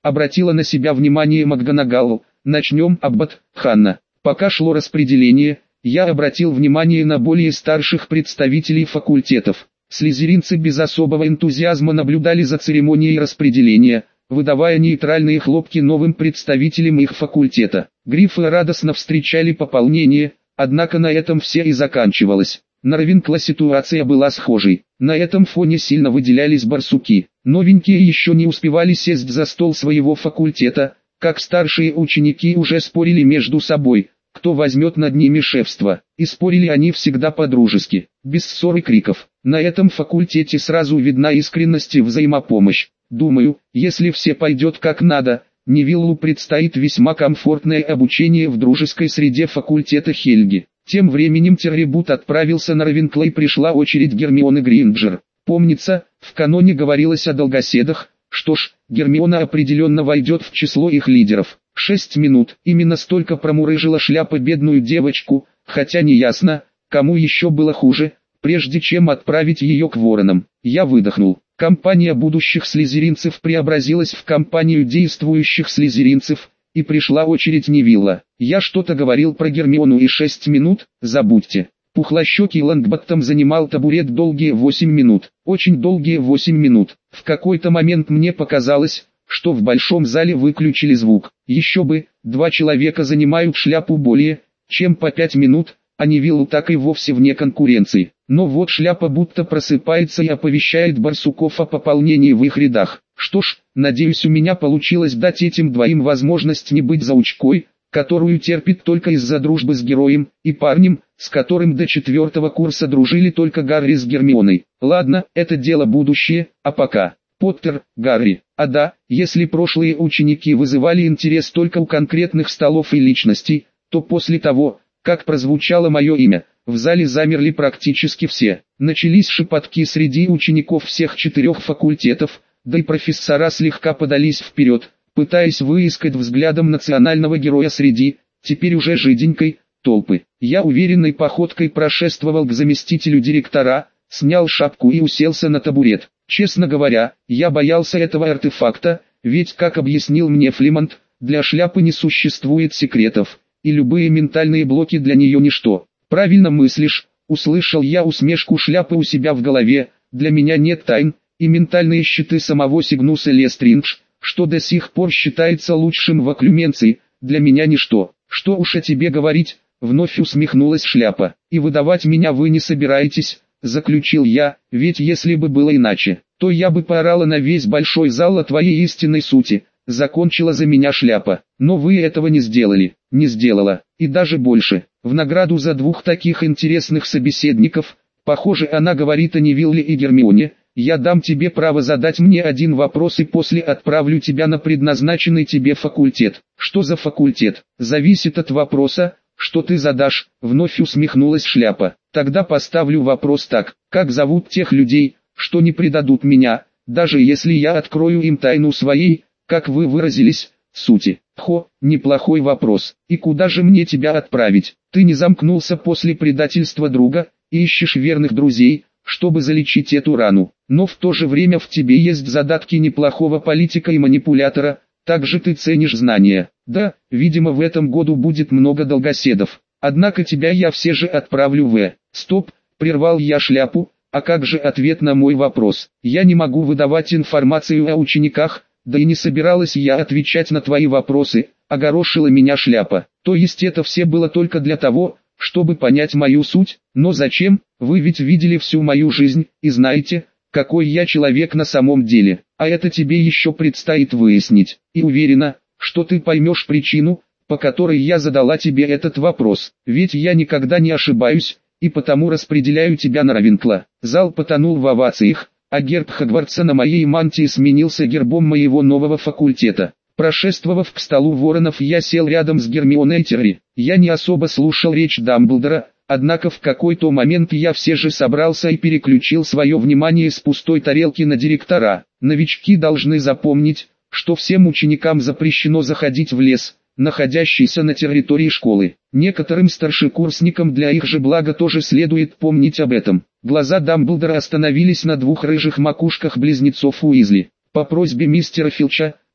обратила на себя внимание МакГонагалл. Начнем, Аббат, Ханна. Пока шло распределение, я обратил внимание на более старших представителей факультетов. Слизеринцы без особого энтузиазма наблюдали за церемонией распределения, выдавая нейтральные хлопки новым представителям их факультета. Гриффы радостно встречали пополнение, однако на этом все и заканчивалось. На Равенкло ситуация была схожей. На этом фоне сильно выделялись барсуки. Новенькие еще не успевали сесть за стол своего факультета, как старшие ученики уже спорили между собой, кто возьмет над ними шефство. И спорили они всегда по-дружески, без ссор и криков. На этом факультете сразу видна искренность и взаимопомощь. Думаю, если все пойдет как надо, Невиллу предстоит весьма комфортное обучение в дружеской среде факультета Хельги. Тем временем Террибут отправился на Равенкло и пришла очередь Гермионы Гринджер. Помнится, в каноне говорилось о долгоседах. Что ж, Гермиона определенно войдет в число их лидеров. 6 минут, именно столько промурыжила шляпа бедную девочку, хотя не ясно, кому еще было хуже, прежде чем отправить ее к воронам. Я выдохнул. Компания будущих слизеринцев преобразилась в компанию действующих слизеринцев, и пришла очередь Невилла. Я что-то говорил про Гермиону и 6 минут, забудьте. Пухлощекий Лонгботтом занимал табурет долгие 8 минут, очень долгие 8 минут. В какой-то момент мне показалось, что в большом зале выключили звук. Еще бы, 2 человека занимают шляпу более, чем по 5 минут, а Невиллу так и вовсе вне конкуренции. Но вот шляпа будто просыпается и оповещает барсуков о пополнении в их рядах. Что ж, надеюсь, у меня получилось дать этим двоим возможность не быть заучкой, которую терпит только из-за дружбы с героем, и парнем, с которым до 4-го курса дружили только Гарри с Гермионой. Ладно, это дело будущее, а пока. Поттер, Гарри. А да, если прошлые ученики вызывали интерес только у конкретных столов и личностей, то после того, как прозвучало мое имя, в зале замерли практически все. Начались шепотки среди учеников всех 4 факультетов, да и профессора слегка подались вперед, пытаясь выискать взглядом национального героя среди, теперь уже жиденькой, толпы. Я уверенной походкой прошествовал к заместителю директора, снял шапку и уселся на табурет. Честно говоря, я боялся этого артефакта, ведь, как объяснил мне Флимонт, для шляпы не существует секретов, и любые ментальные блоки для нее ничто. Правильно мыслишь, услышал я усмешку шляпы у себя в голове, для меня нет тайн, и ментальные щиты самого Сигнуса Лестридж, что до сих пор считается лучшим в Оклюменции, для меня ничто. Что уж о тебе говорить, вновь усмехнулась шляпа. И выдавать меня вы не собираетесь, заключил я, ведь если бы было иначе, то я бы поорала на весь большой зал о твоей истинной сути, закончила за меня шляпа. Но вы этого не сделали, не сделала, и даже больше. В награду за 2 таких интересных собеседников, похоже, она говорит о Невилле и Гермионе, я дам тебе право задать мне 1 вопрос и после отправлю тебя на предназначенный тебе факультет. Что за факультет? Зависит от вопроса, что ты задашь, вновь усмехнулась шляпа. Тогда поставлю вопрос так, как зовут тех людей, что не предадут меня, даже если я открою им тайну своей, как вы выразились, сути. Хо, неплохой вопрос. И куда же мне тебя отправить? Ты не замкнулся после предательства друга, и ищешь верных друзей, чтобы залечить эту рану. Но в то же время в тебе есть задатки неплохого политика и манипулятора, также ты ценишь знания. Да, видимо в этом году будет много долгоседов. Однако тебя я все же отправлю в... Стоп, прервал я шляпу, а как же ответ на мой вопрос? Я не могу выдавать информацию о учениках, да и не собиралась я отвечать на твои вопросы, огорошила меня шляпа. То есть это все было только для того, чтобы понять мою суть, но зачем? Вы ведь видели всю мою жизнь, и знаете, какой я человек на самом деле, а это тебе еще предстоит выяснить, и уверена, что ты поймешь причину, по которой я задала тебе этот вопрос, ведь я никогда не ошибаюсь, и потому распределяю тебя на Равенкло. Зал потонул в овациях, а герб Хогвартса на моей мантии сменился гербом моего нового факультета. Прошествовав к столу воронов, я сел рядом с Гермионой Терри. Я не особо слушал речь Дамблдора, однако в какой-то момент я все же собрался и переключил свое внимание с пустой тарелки на директора. Новички должны запомнить, что всем ученикам запрещено заходить в лес, находящийся на территории школы. Некоторым старшекурсникам для их же блага тоже следует помнить об этом. Глаза Дамблдора остановились на 2 рыжих макушках близнецов Уизли. По просьбе мистера Филча,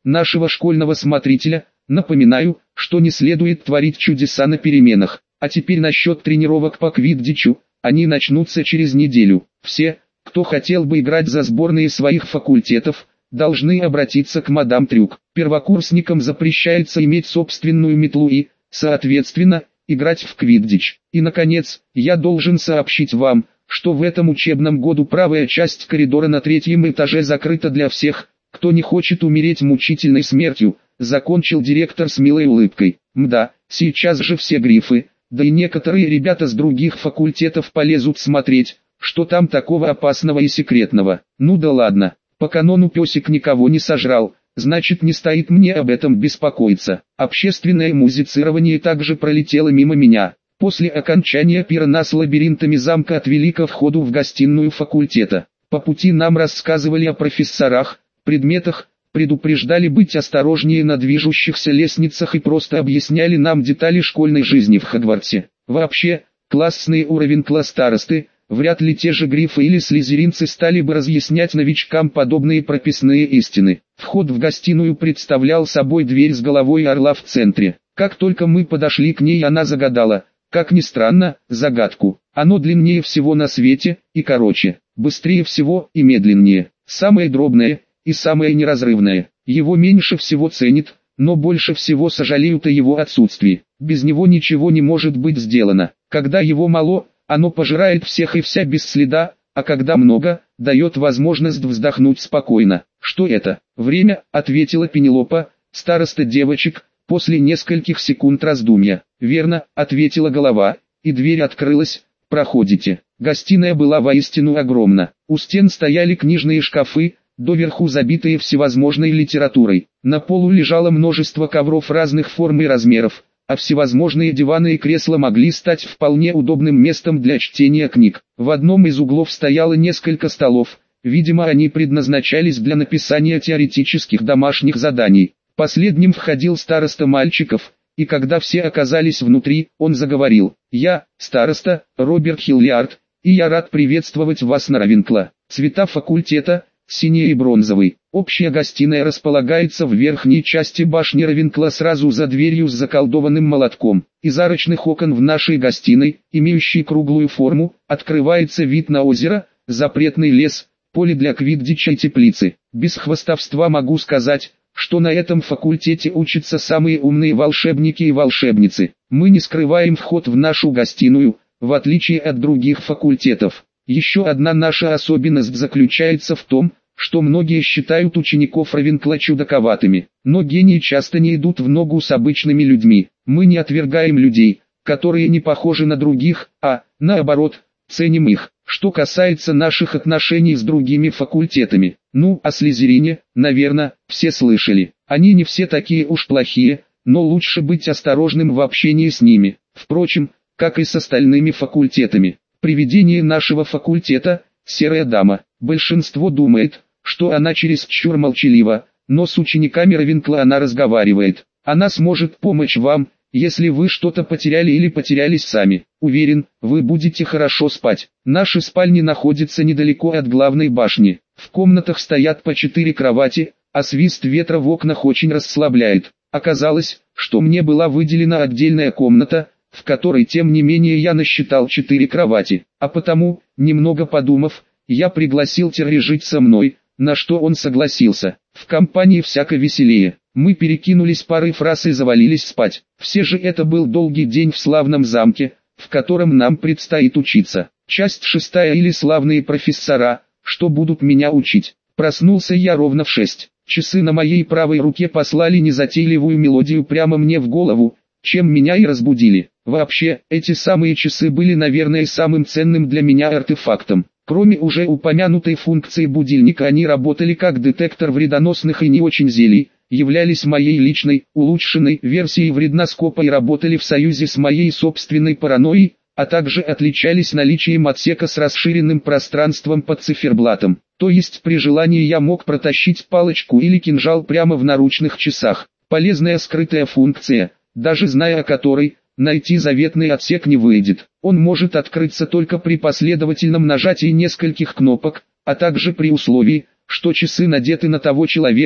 нашего школьного смотрителя. Напоминаю, что не следует творить чудеса на переменах. А теперь насчет тренировок по квиддичу. Они начнутся через неделю. Все, кто хотел бы играть за сборные своих факультетов, должны обратиться к мадам Трюк. Первокурсникам запрещается иметь собственную метлу и, соответственно, играть в квиддич. И наконец, я должен сообщить вам, что в этом учебном году правая часть коридора на 3-м этаже закрыта для всех, кто не хочет умереть мучительной смертью, закончил директор с милой улыбкой. Мда, сейчас же все грифы, да и некоторые ребята с других факультетов полезут смотреть, что там такого опасного и секретного. Ну да ладно, по канону песик никого не сожрал, значит не стоит мне об этом беспокоиться. Общественное музицирование также пролетело мимо меня. После окончания пира нас лабиринтами замка отвели ко входу в гостиную факультета. По пути нам рассказывали о профессорах, предметах, предупреждали быть осторожнее на движущихся лестницах и просто объясняли нам детали школьной жизни в Хогвартсе. Вообще, классный уровень старосты, вряд ли те же грифы или слизеринцы стали бы разъяснять новичкам подобные прописные истины. Вход в гостиную представлял собой дверь с головой орла в центре. Как только мы подошли к ней, она загадала, как ни странно, загадку. Оно длиннее всего на свете, и короче, быстрее всего и медленнее, самое дробное и самое неразрывное. Его меньше всего ценит, но больше всего сожалеют о его отсутствии. Без него ничего не может быть сделано. Когда его мало, оно пожирает всех и вся без следа, а когда много, дает возможность вздохнуть спокойно. Что это? Время, ответила Пенелопа, староста девочек, после нескольких секунд раздумья. Верно, ответила голова, и дверь открылась. Проходите. Гостиная была воистину огромна. У стен стояли книжные шкафы, доверху забитые всевозможной литературой. На полу лежало множество ковров разных форм и размеров, а всевозможные диваны и кресла могли стать вполне удобным местом для чтения книг. В одном из углов стояло несколько столов, видимо они предназначались для написания теоретических домашних заданий. Последним входил староста мальчиков, и когда все оказались внутри, он заговорил. «Я, староста, Роберт Хиллиард, и я рад приветствовать вас на Равенкло. Цвета факультета – синий и бронзовый. Общая гостиная располагается в верхней части башни Равенкло сразу за дверью с заколдованным молотком. Из арочных окон в нашей гостиной, имеющей круглую форму, открывается вид на озеро, запретный лес, поле для квиддича и теплицы. Без хвастовства могу сказать, что на этом факультете учатся самые умные волшебники и волшебницы. Мы не скрываем вход в нашу гостиную, в отличие от других факультетов. Еще одна наша особенность заключается в том, что многие считают учеников Равенкло чудаковатыми. Но гении часто не идут в ногу с обычными людьми. Мы не отвергаем людей, которые не похожи на других, а, наоборот, ценим их. Что касается наших отношений с другими факультетами, ну, о Слизерине, наверное, все слышали. Они не все такие уж плохие, но лучше быть осторожным в общении с ними. Впрочем, как и с остальными факультетами. Привидение нашего факультета – серая дама. Большинство думает, что она чересчур молчалива, но с учениками Равенкло она разговаривает. Она сможет помочь вам, если вы что-то потеряли или потерялись сами. Уверен, вы будете хорошо спать. Наши спальни находятся недалеко от главной башни. В комнатах стоят по 4 кровати, а свист ветра в окнах очень расслабляет. Оказалось, что мне была выделена отдельная комната, в которой тем не менее я насчитал 4 кровати. А потому, немного подумав, я пригласил Терри жить со мной, на что он согласился. В компании всяко веселее. Мы перекинулись парой фраз и завалились спать. Все же это был долгий день в славном замке, в котором нам предстоит учиться. Часть 6 или славные профессора, что будут меня учить. Проснулся я ровно в 6. Часы на моей правой руке послали незатейливую мелодию прямо мне в голову, чем меня и разбудили. Вообще, эти самые часы были, наверное, самым ценным для меня артефактом. Кроме уже упомянутой функции будильника, они работали как детектор вредоносных и не очень зелий, являлись моей личной, улучшенной версией вредноскопа и работали в союзе с моей собственной паранойей, а также отличались наличием отсека с расширенным пространством под циферблатом. То есть при желании я мог протащить палочку или кинжал прямо в наручных часах. Полезная скрытая функция, даже зная о которой, найти заветный отсек не выйдет. Он может открыться только при последовательном нажатии нескольких кнопок, а также при условии, что часы надеты на того человека,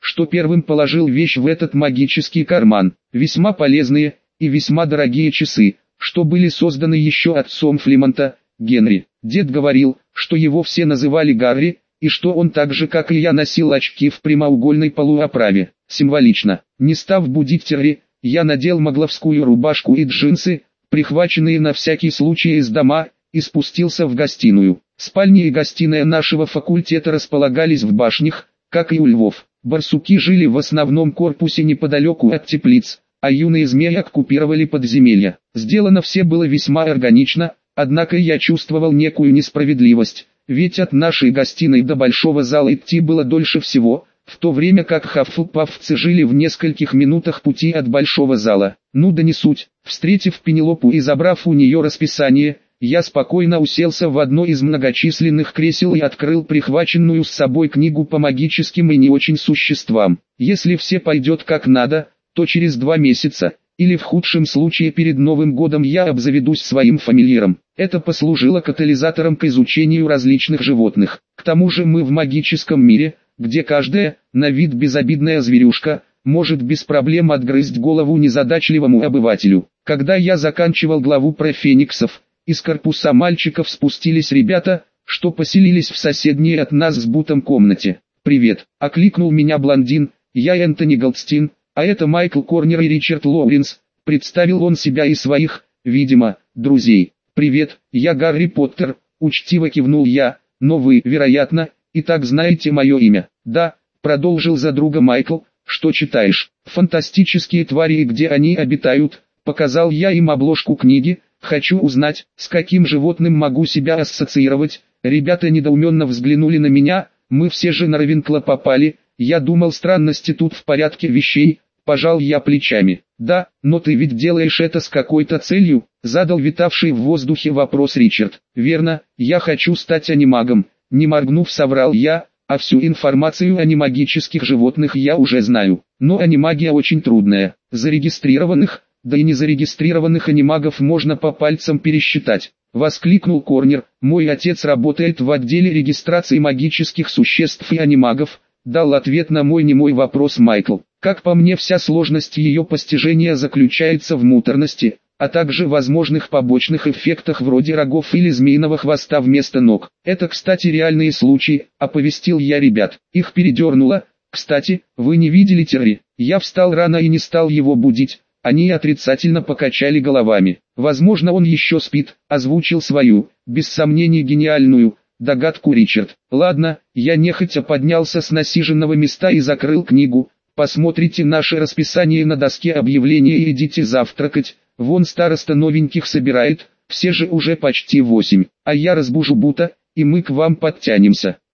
что первым положил вещь в этот магический карман. Весьма полезные и весьма дорогие часы, что были созданы еще отцом Флемонта, Генри. Дед говорил, что его все называли Гарри, и что он так же как и я носил очки в прямоугольной полуоправе. Символично. Не став будить Терри, я надел магловскую рубашку и джинсы, прихваченные на всякий случай из дома, и спустился в гостиную. Спальня и гостиная нашего факультета располагались в башнях, как и у львов. Барсуки жили в основном корпусе неподалеку от теплиц, а юные змеи оккупировали подземелья. Сделано все было весьма органично, однако я чувствовал некую несправедливость, ведь от нашей гостиной до большого зала идти было дольше всего, в то время как хаффлпаффцы жили в нескольких минутах пути от большого зала. Ну да не суть. Встретив Пенелопу и забрав у нее расписание, я спокойно уселся в одно из многочисленных кресел и открыл прихваченную с собой книгу по магическим и не очень существам. Если все пойдет как надо, то через 2 месяца, или в худшем случае перед Новым годом я обзаведусь своим фамильяром. Это послужило катализатором к изучению различных животных. К тому же мы в магическом мире, где каждая, на вид безобидная зверюшка, может без проблем отгрызть голову незадачливому обывателю. Когда я заканчивал главу про фениксов, из корпуса мальчиков спустились ребята, что поселились в соседней от нас с Бутом комнате. «Привет», — окликнул меня блондин, — «я Энтони Голдстин, а это Майкл Корнер и Ричард Лоуренс», — представил он себя и своих, видимо, друзей. «Привет, я Гарри Поттер», — учтиво кивнул я, — «но вы, вероятно, и так знаете мое имя». «Да», — продолжил за друга Майкл, — «что читаешь?» «Фантастические твари и где они обитают», — показал я им обложку книги. «Хочу узнать, с каким животным могу себя ассоциировать». Ребята недоуменно взглянули на меня, мы все же на Равенкло попали, я думал, странности тут в порядке вещей, пожал я плечами. «Да, но ты ведь делаешь это с какой-то целью», задал витавший в воздухе вопрос Ричард. «Верно, я хочу стать анимагом», не моргнув соврал я, а всю информацию о немагических животных я уже знаю. Но анимагия очень трудная, зарегистрированных, да и незарегистрированных анимагов можно по пальцам пересчитать. Воскликнул Корнер, мой отец работает в отделе регистрации магических существ и анимагов, дал ответ на мой немой вопрос Майкл. Как по мне, вся сложность ее постижения заключается в муторности, а также возможных побочных эффектах вроде рогов или змеиного хвоста вместо ног. Это, кстати, реальные случаи, оповестил я ребят. Их передернуло. Кстати, вы не видели Терри? Я встал рано и не стал его будить. Они отрицательно покачали головами. «Возможно, он еще спит», — озвучил свою, без сомнений гениальную, догадку Ричард. «Ладно», я нехотя поднялся с насиженного места и закрыл книгу. «Посмотрите наше расписание на доске объявлений и идите завтракать. Вон староста новеньких собирает, все же уже почти 8, а я разбужу Бута, и мы к вам подтянемся».